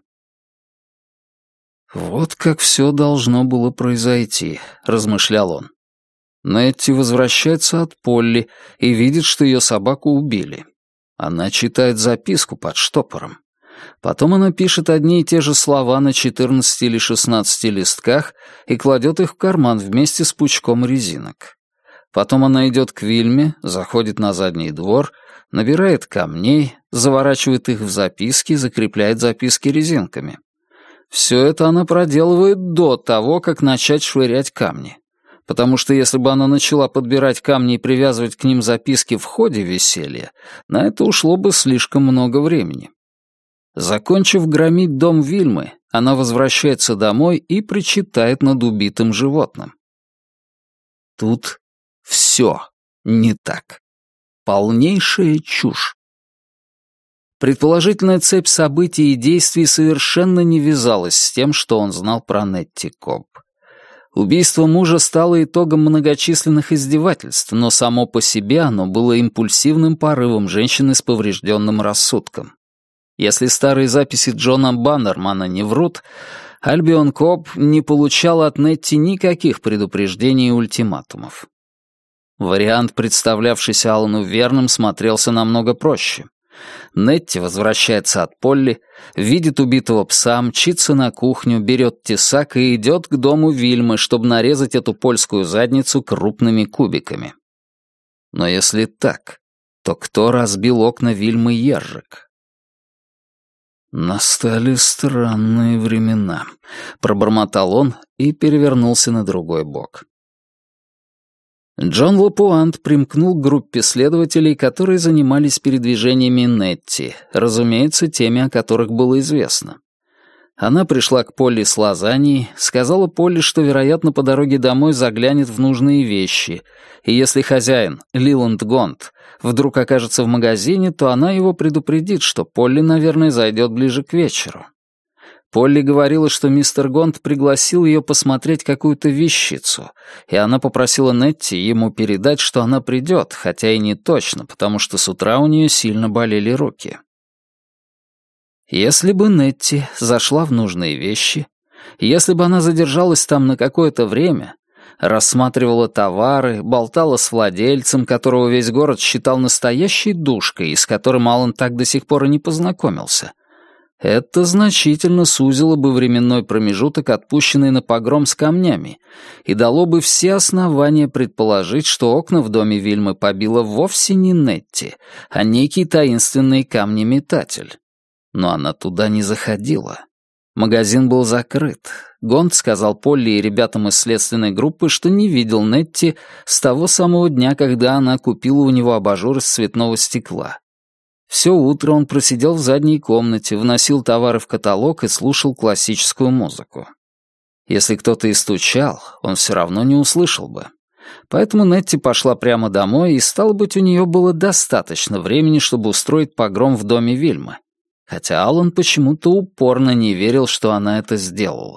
«Вот как все должно было произойти», — размышлял он. Нетти возвращается от Полли и видит, что ее собаку убили. Она читает записку под штопором. Потом она пишет одни и те же слова на четырнадцати или шестнадцати листках и кладет их в карман вместе с пучком резинок. Потом она идет к Вильме, заходит на задний двор, набирает камней, заворачивает их в записки, закрепляет записки резинками. Все это она проделывает до того, как начать швырять камни. Потому что если бы она начала подбирать камни и привязывать к ним записки в ходе веселья, на это ушло бы слишком много времени. Закончив громить дом Вильмы, она возвращается домой и причитает над убитым животным. Тут все не так. Полнейшая чушь. Предположительная цепь событий и действий совершенно не вязалась с тем, что он знал про Нетти Кобб. Убийство мужа стало итогом многочисленных издевательств, но само по себе оно было импульсивным порывом женщины с поврежденным рассудком. Если старые записи Джона Баннермана не врут, Альбион Кобб не получал от Нетти никаких предупреждений и ультиматумов. Вариант, представлявшийся Алану верным, смотрелся намного проще. Нетти возвращается от Полли, видит убитого пса, мчится на кухню, берет тесак и идет к дому Вильмы, чтобы нарезать эту польскую задницу крупными кубиками. Но если так, то кто разбил окна Вильмы Ержик? «Настали странные времена», — пробормотал он и перевернулся на другой бок. Джон Лапуант примкнул к группе следователей, которые занимались передвижениями Нетти, разумеется, теми, о которых было известно. Она пришла к Полли с лазаньей, сказала Полли, что, вероятно, по дороге домой заглянет в нужные вещи, и если хозяин, Лиланд Гонт, вдруг окажется в магазине, то она его предупредит, что Полли, наверное, зайдет ближе к вечеру. Полли говорила, что мистер Гонт пригласил ее посмотреть какую-то вещицу, и она попросила Нетти ему передать, что она придет, хотя и не точно, потому что с утра у нее сильно болели руки. Если бы Нетти зашла в нужные вещи, если бы она задержалась там на какое-то время, Рассматривала товары, болтала с владельцем, которого весь город считал настоящей душкой, и с которым Алан так до сих пор и не познакомился. Это значительно сузило бы временной промежуток, отпущенный на погром с камнями, и дало бы все основания предположить, что окна в доме Вильмы побила вовсе не Нетти, а некий таинственный камнеметатель. Но она туда не заходила. Магазин был закрыт. Гонт сказал Полли и ребятам из следственной группы, что не видел Нетти с того самого дня, когда она купила у него абажур из цветного стекла. Все утро он просидел в задней комнате, вносил товары в каталог и слушал классическую музыку. Если кто-то и стучал, он все равно не услышал бы. Поэтому Нетти пошла прямо домой, и, стало быть, у нее было достаточно времени, чтобы устроить погром в доме Вильмы. Хотя Алан почему-то упорно не верил, что она это сделала.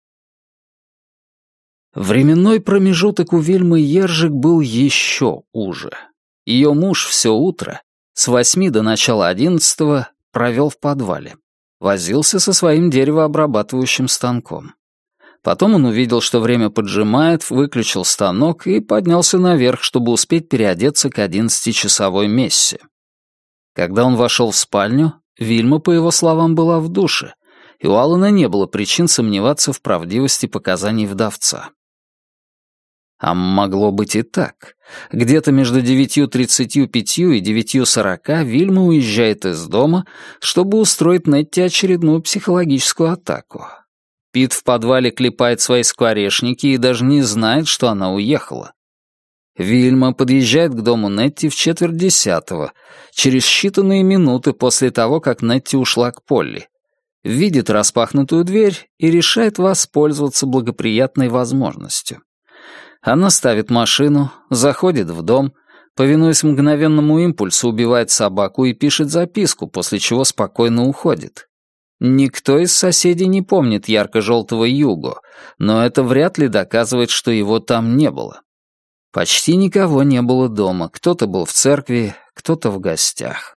Временной промежуток у Вильмы Ержик был еще уже. Ее муж все утро, с восьми до начала одиннадцатого, провел в подвале. Возился со своим деревообрабатывающим станком. Потом он увидел, что время поджимает, выключил станок и поднялся наверх, чтобы успеть переодеться к одиннадцатичасовой мессе. Когда он вошел в спальню, Вильма, по его словам, была в душе, и у Алана не было причин сомневаться в правдивости показаний вдовца. А могло быть и так. Где-то между девятью тридцатью пятью и девятью сорока Вильма уезжает из дома, чтобы устроить Нетти очередную психологическую атаку. Пит в подвале клепает свои скворечники и даже не знает, что она уехала. Вильма подъезжает к дому Нетти в четверть десятого, через считанные минуты после того, как Нетти ушла к Полли. Видит распахнутую дверь и решает воспользоваться благоприятной возможностью. Она ставит машину, заходит в дом, повинуясь мгновенному импульсу, убивает собаку и пишет записку, после чего спокойно уходит. Никто из соседей не помнит ярко-желтого Юго, но это вряд ли доказывает, что его там не было. Почти никого не было дома, кто-то был в церкви, кто-то в гостях.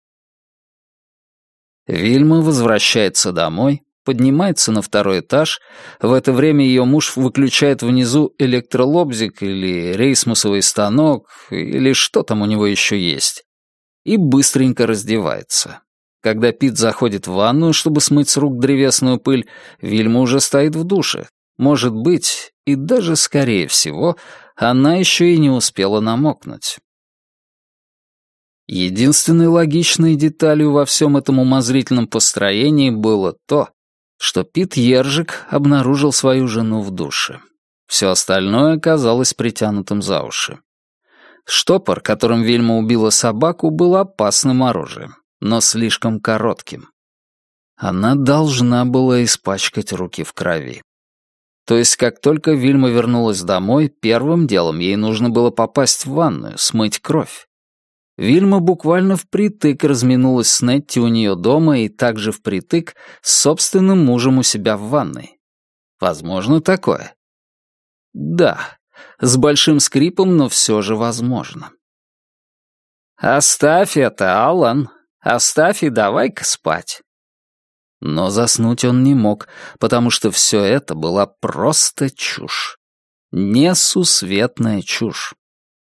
Вильма возвращается домой, поднимается на второй этаж. В это время ее муж выключает внизу электролобзик или рейсмусовый станок, или что там у него еще есть, и быстренько раздевается. Когда Пит заходит в ванную, чтобы смыть с рук древесную пыль, Вильма уже стоит в душе. Может быть, и даже скорее всего, она еще и не успела намокнуть. Единственной логичной деталью во всем этом умозрительном построении было то, что Пит Ержик обнаружил свою жену в душе. Все остальное оказалось притянутым за уши. Штопор, которым Вильма убила собаку, был опасным оружием, но слишком коротким. Она должна была испачкать руки в крови. То есть, как только Вильма вернулась домой, первым делом ей нужно было попасть в ванную, смыть кровь. Вильма буквально впритык разминулась с Нетти у нее дома и также впритык с собственным мужем у себя в ванной. Возможно такое? Да, с большим скрипом, но все же возможно. «Оставь это, Алан, оставь и давай-ка спать». Но заснуть он не мог, потому что все это была просто чушь. Несусветная чушь.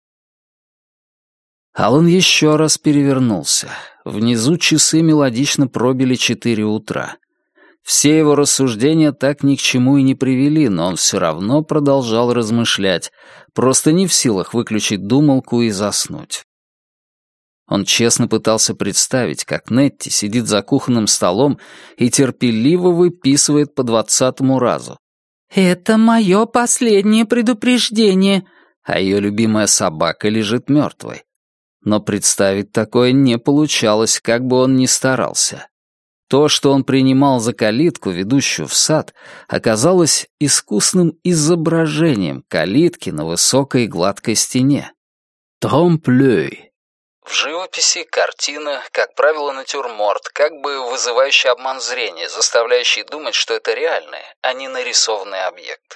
Алан еще раз перевернулся. Внизу часы мелодично пробили четыре утра. Все его рассуждения так ни к чему и не привели, но он все равно продолжал размышлять, просто не в силах выключить думалку и заснуть. Он честно пытался представить, как Нетти сидит за кухонным столом и терпеливо выписывает по двадцатому разу. «Это мое последнее предупреждение», а ее любимая собака лежит мертвой. Но представить такое не получалось, как бы он ни старался. То, что он принимал за калитку, ведущую в сад, оказалось искусным изображением калитки на высокой гладкой стене. «Тромплёй». В живописи картина, как правило, натюрморт, как бы вызывающий обман зрения, заставляющий думать, что это реальные, а не нарисованные объекты.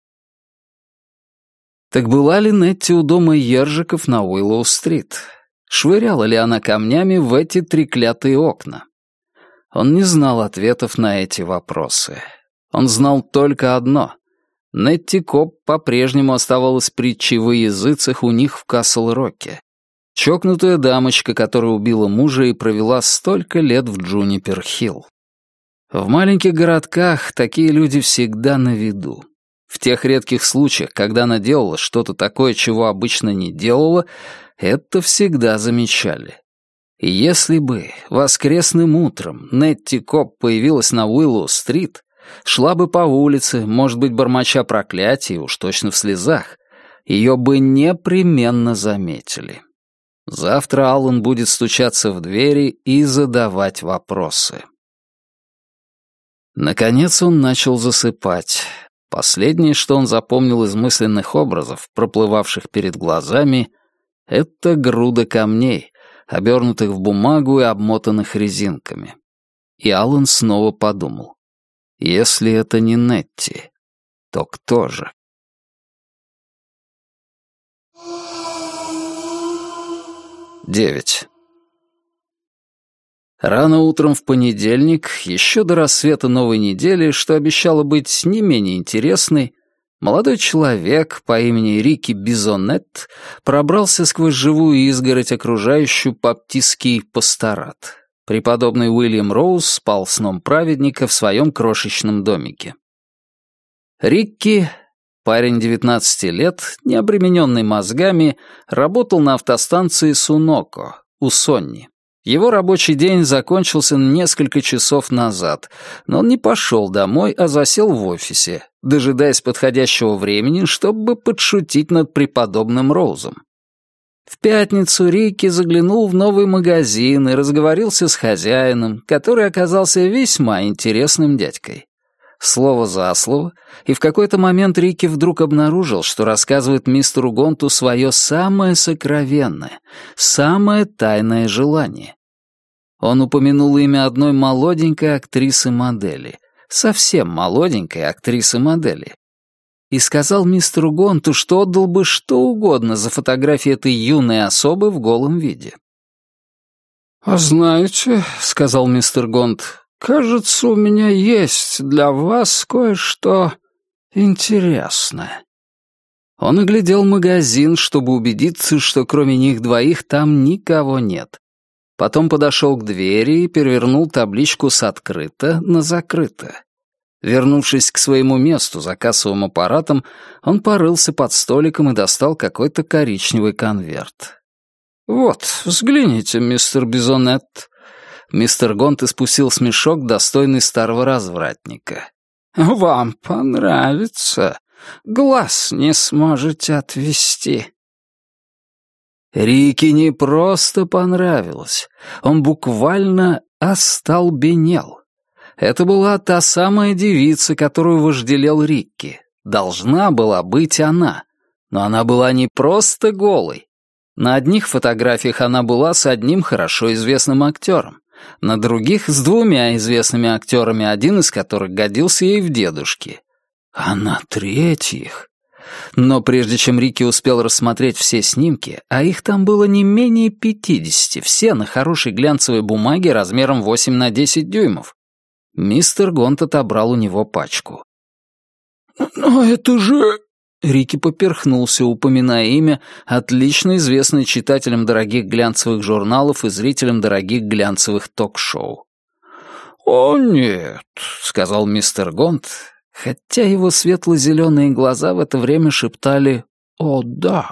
Так была ли Нетти у дома Ержиков на Уиллоу-стрит? Швыряла ли она камнями в эти треклятые окна? Он не знал ответов на эти вопросы. Он знал только одно. Нетти Коп по-прежнему оставалась притчей во языцах у них в Касл-Роке. Чокнутая дамочка, которая убила мужа и провела столько лет в Джунипер-Хилл. В маленьких городках такие люди всегда на виду. В тех редких случаях, когда она делала что-то такое, чего обычно не делала, это всегда замечали. И если бы воскресным утром Нетти Коп появилась на Уиллоу-стрит, шла бы по улице, может быть, бормоча проклятий, уж точно в слезах, ее бы непременно заметили. Завтра Аллан будет стучаться в двери и задавать вопросы. Наконец он начал засыпать. Последнее, что он запомнил из мысленных образов, проплывавших перед глазами, — это груда камней, обернутых в бумагу и обмотанных резинками. И Аллан снова подумал. Если это не Нетти, то кто же? Девять. Рано утром в понедельник, еще до рассвета новой недели, что обещало быть не менее интересной, молодой человек по имени Рики Бизонет пробрался сквозь живую изгородь, окружающую баптистский пасторат. Преподобный Уильям Роуз спал сном праведника в своем крошечном домике. Рикки, парень девятнадцати лет, не обремененный мозгами, работал на автостанции Суноко, у Сонни. Его рабочий день закончился несколько часов назад, но он не пошел домой, а засел в офисе, дожидаясь подходящего времени, чтобы подшутить над преподобным Роузом. В пятницу Рикки заглянул в новый магазин и разговорился с хозяином, который оказался весьма интересным дядькой. Слово за слово, и в какой-то момент Рикки вдруг обнаружил, что рассказывает мистеру Гонту свое самое сокровенное, самое тайное желание. Он упомянул имя одной молоденькой актрисы-модели, совсем молоденькой актрисы-модели, и сказал мистеру Гонту, что отдал бы что угодно за фотографии этой юной особы в голом виде. «А знаете, — сказал мистер Гонт, — кажется, у меня есть для вас кое-что интересное». Он оглядел магазин, чтобы убедиться, что кроме них двоих там никого нет. Потом подошел к двери и перевернул табличку с «открыто» на «закрыто». Вернувшись к своему месту за кассовым аппаратом, он порылся под столиком и достал какой-то коричневый конверт. «Вот, взгляните, мистер Бизонет». Мистер Гонт испустил смешок, достойный старого развратника. «Вам понравится. Глаз не сможете отвести». Рикки не просто понравилось. Он буквально остолбенел. Это была та самая девица, которую вожделел Рикки. Должна была быть она. Но она была не просто голой. На одних фотографиях она была с одним хорошо известным актером. На других — с двумя известными актерами, один из которых годился ей в дедушки. А на третьих... Но прежде чем Рикки успел рассмотреть все снимки, а их там было не менее пятидесяти, все на хорошей глянцевой бумаге размером восемь на десять дюймов, мистер Гонт отобрал у него пачку. «Но это же...» Рикки поперхнулся, упоминая имя, отлично известное читателям дорогих глянцевых журналов и зрителям дорогих глянцевых ток-шоу. «О, нет», — сказал мистер Гонт, хотя его светло-зеленые глаза в это время шептали «О, да».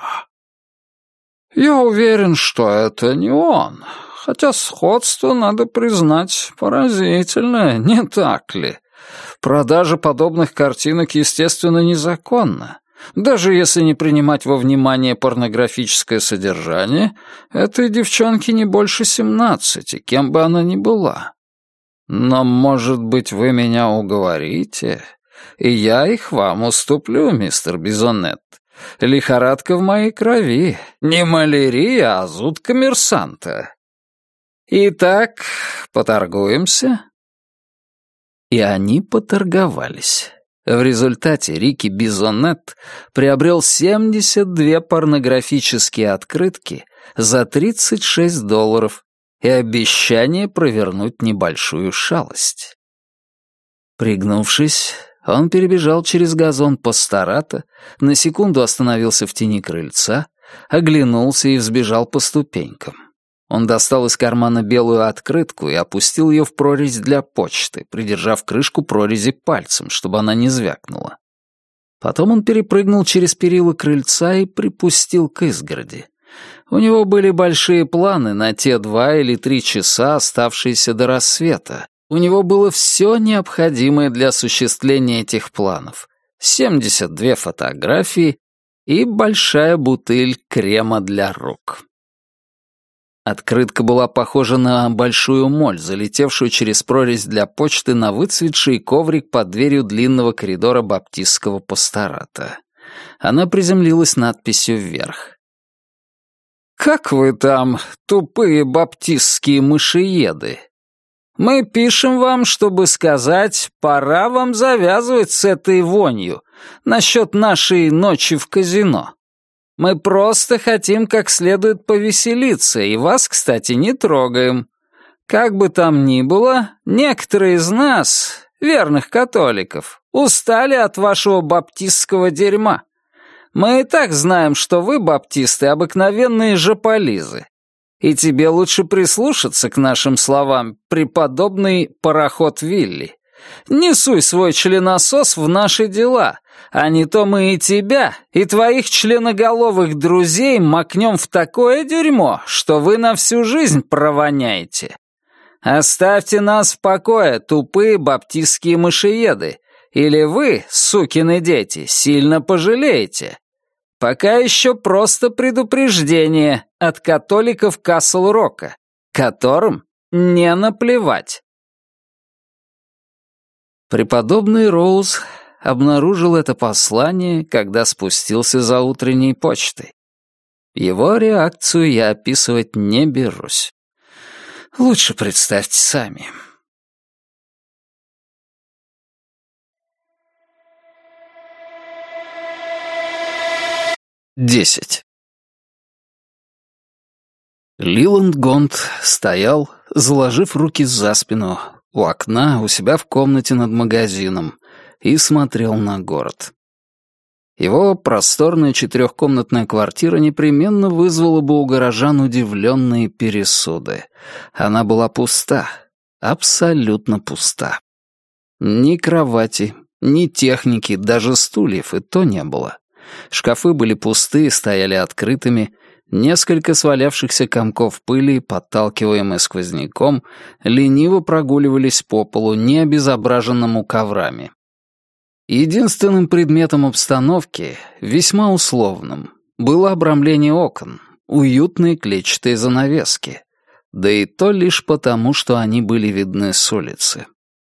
«Я уверен, что это не он, хотя сходство, надо признать, поразительное, не так ли? Продажа подобных картинок, естественно, незаконна. Даже если не принимать во внимание порнографическое содержание, этой девчонке не больше семнадцати, кем бы она ни была. Но, может быть, вы меня уговорите, и я их вам уступлю, мистер Бизонет. Лихорадка в моей крови, не малярия, а зуд коммерсанта. Итак, поторгуемся?» И они поторговались. В результате Рикки Бизонет приобрел семьдесят две порнографические открытки за тридцать шесть долларов и обещание провернуть небольшую шалость. Пригнувшись, Он перебежал через газон Пастората, на секунду остановился в тени крыльца, оглянулся и взбежал по ступенькам. Он достал из кармана белую открытку и опустил ее в прорезь для почты, придержав крышку прорези пальцем, чтобы она не звякнула. Потом он перепрыгнул через перила крыльца и припустил к изгороди. У него были большие планы на те два или три часа, оставшиеся до рассвета. У него было все необходимое для осуществления этих планов. семьдесят две фотографии и большая бутыль крема для рук. Открытка была похожа на большую моль, залетевшую через прорезь для почты на выцветший коврик под дверью длинного коридора баптистского пастората. Она приземлилась надписью вверх. «Как вы там, тупые баптистские мышееды? Мы пишем вам, чтобы сказать, пора вам завязывать с этой вонью насчет нашей ночи в казино. Мы просто хотим как следует повеселиться, и вас, кстати, не трогаем. Как бы там ни было, некоторые из нас, верных католиков, устали от вашего баптистского дерьма. Мы и так знаем, что вы, баптисты, обыкновенные жополизы. И тебе лучше прислушаться к нашим словам, преподобный пароход Вилли. Не суй свой членосос в наши дела, а не то мы и тебя, и твоих членоголовых друзей макнем в такое дерьмо, что вы на всю жизнь провоняете. Оставьте нас в покое, тупые баптистские мышееды, или вы, сукины дети, сильно пожалеете. Пока еще просто предупреждение от католиков Касл-Рока, которым не наплевать». Преподобный Роуз обнаружил это послание, когда спустился за утренней почтой. Его реакцию я описывать не берусь. Лучше представьте сами. Десять. Лиланд Гонт стоял, заложив руки за спину, у окна, у себя в комнате над магазином, и смотрел на город. Его просторная четырехкомнатная квартира непременно вызвала бы у горожан удивленные пересуды. Она была пуста, абсолютно пуста. Ни кровати, ни техники, даже стульев и то не было. Шкафы были пусты и стояли открытыми, несколько свалявшихся комков пыли, подталкиваемые сквозняком, лениво прогуливались по полу, не обезображенному коврами. Единственным предметом обстановки, весьма условным, было обрамление окон, уютные клетчатые занавески, да и то лишь потому, что они были видны с улицы.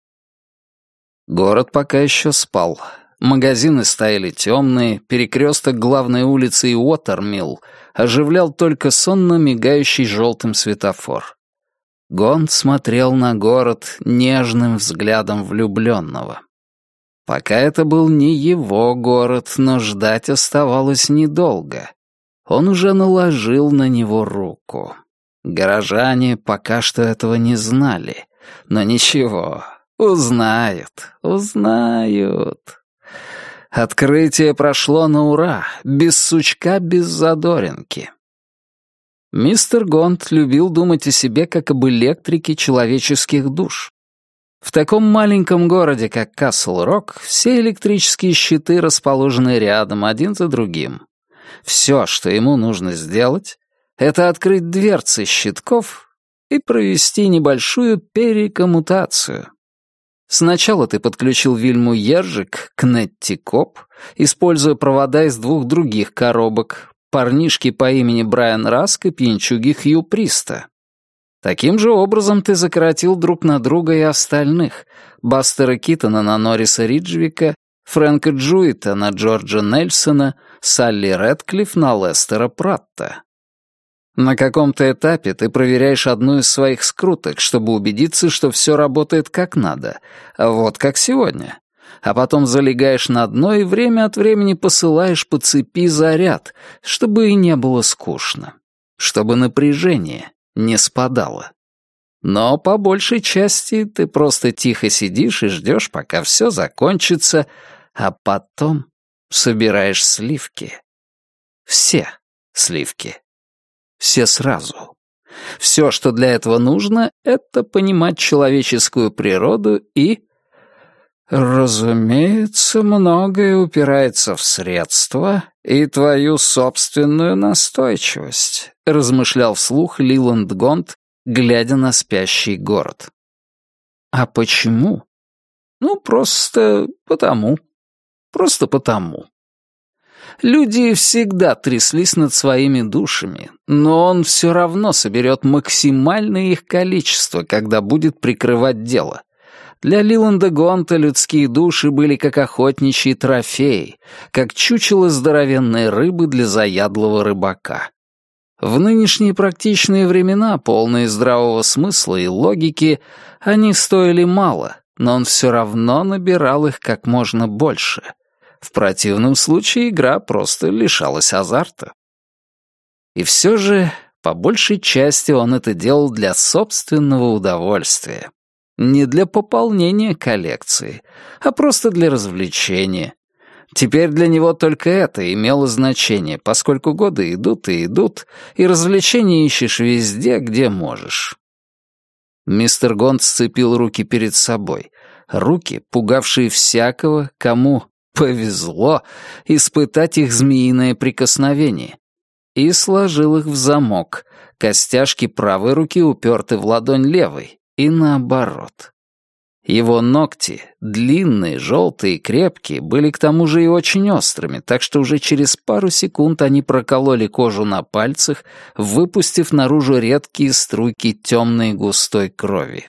Город пока еще спал. Магазины стояли темные, перекресток главной улицы и Уотермилл оживлял только сонно мигающий желтым светофор. Гонт смотрел на город нежным взглядом влюбленного. Пока это был не его город, но ждать оставалось недолго. Он уже наложил на него руку. Горожане пока что этого не знали, но ничего, узнают, узнают. Открытие прошло на ура, без сучка, без задоринки. Мистер Гонт любил думать о себе как об электрике человеческих душ. В таком маленьком городе, как Касл-Рок, все электрические щиты расположены рядом, один за другим. Все, что ему нужно сделать, это открыть дверцы щитков и провести небольшую перекоммутацию. Сначала ты подключил Вильму Ержик к Нетти Коп, используя провода из двух других коробок, парнишки по имени Брайан Раск и пьянчуги Хью Приста. Таким же образом ты закоротил друг на друга и остальных — Бастера Китона на Норриса Риджвика, Фрэнка Джуита на Джорджа Нельсона, Салли Рэдклифф на Лестера Пратта. На каком-то этапе ты проверяешь одну из своих скруток, чтобы убедиться, что все работает как надо, вот как сегодня. А потом залегаешь на дно и время от времени посылаешь по цепи заряд, чтобы и не было скучно, чтобы напряжение не спадало. Но по большей части ты просто тихо сидишь и ждешь, пока все закончится, а потом собираешь сливки. Все сливки. Все сразу. Все, что для этого нужно, это понимать человеческую природу и... Разумеется, многое упирается в средства и твою собственную настойчивость, размышлял вслух Лиланд Гонт, глядя на спящий город. А почему? Ну, просто потому. Просто потому. Люди всегда тряслись над своими душами, но он все равно соберет максимальное их количество, когда будет прикрывать дело. Для Лиланда Гонта людские души были как охотничьи трофеи, как чучело здоровенной рыбы для заядлого рыбака. В нынешние практичные времена, полные здравого смысла и логики, они стоили мало, но он все равно набирал их как можно больше. В противном случае игра просто лишалась азарта. И все же, по большей части, он это делал для собственного удовольствия. Не для пополнения коллекции, а просто для развлечения. Теперь для него только это имело значение, поскольку годы идут и идут, и развлечения ищешь везде, где можешь. Мистер Гонт сцепил руки перед собой. Руки, пугавшие всякого, кому повезло испытать их змеиное прикосновение. И сложил их в замок. Костяшки правой руки уперты в ладонь левой. И наоборот. Его ногти, длинные, желтые и крепкие, были к тому же и очень острыми, так что уже через пару секунд они прокололи кожу на пальцах, выпустив наружу редкие струйки темной густой крови.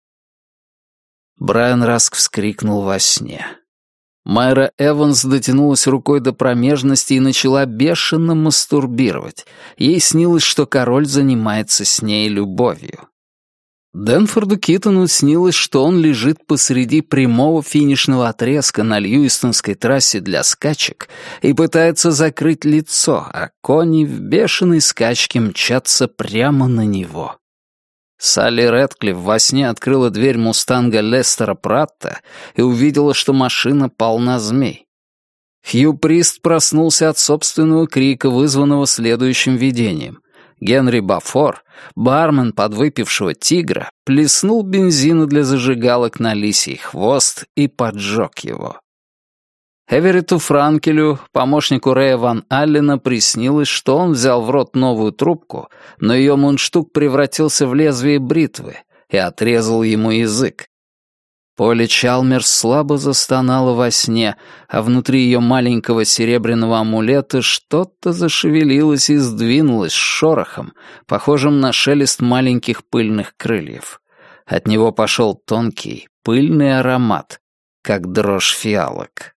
Брайан Раск вскрикнул во сне. Майра Эванс дотянулась рукой до промежности и начала бешено мастурбировать. Ей снилось, что король занимается с ней любовью. Дэнфорду Китону снилось, что он лежит посреди прямого финишного отрезка на Льюистонской трассе для скачек и пытается закрыть лицо, а кони в бешеной скачке мчатся прямо на него. Салли Рэдклифф во сне открыла дверь мустанга Лестера Пратта и увидела, что машина полна змей. Хью Прист проснулся от собственного крика, вызванного следующим видением. Генри Бафор, бармен подвыпившего тигра, плеснул бензина для зажигалок на лисий хвост и поджег его. Эверетту Франкелю, помощнику Рэя Ван Аллена, приснилось, что он взял в рот новую трубку, но ее мундштук превратился в лезвие бритвы и отрезал ему язык. Полли Чалмерс слабо застонала во сне, а внутри ее маленького серебряного амулета что-то зашевелилось и сдвинулось с шорохом, похожим на шелест маленьких пыльных крыльев. От него пошел тонкий, пыльный аромат, как дрожь фиалок.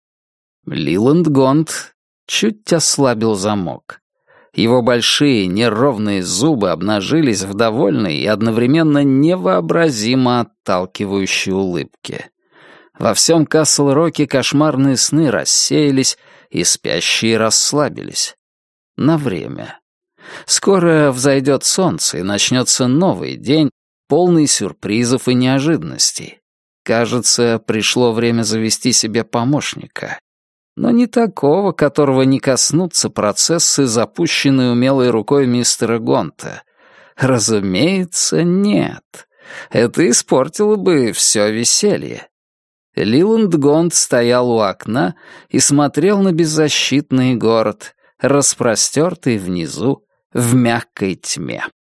Лиланд Гонт чуть ослабил замок. Его большие неровные зубы обнажились в довольной и одновременно невообразимо отталкивающей улыбке. Во всем Касл-Роке кошмарные сны рассеялись, и спящие расслабились. На время. Скоро взойдет солнце, и начнется новый день, полный сюрпризов и неожиданностей. Кажется, пришло время завести себе помощника. Но не такого, которого не коснутся процессы, запущенные умелой рукой мистера Гонта. Разумеется, нет. Это испортило бы все веселье. Лиланд Гонт стоял у окна и смотрел на беззащитный город, распростертый внизу в мягкой тьме.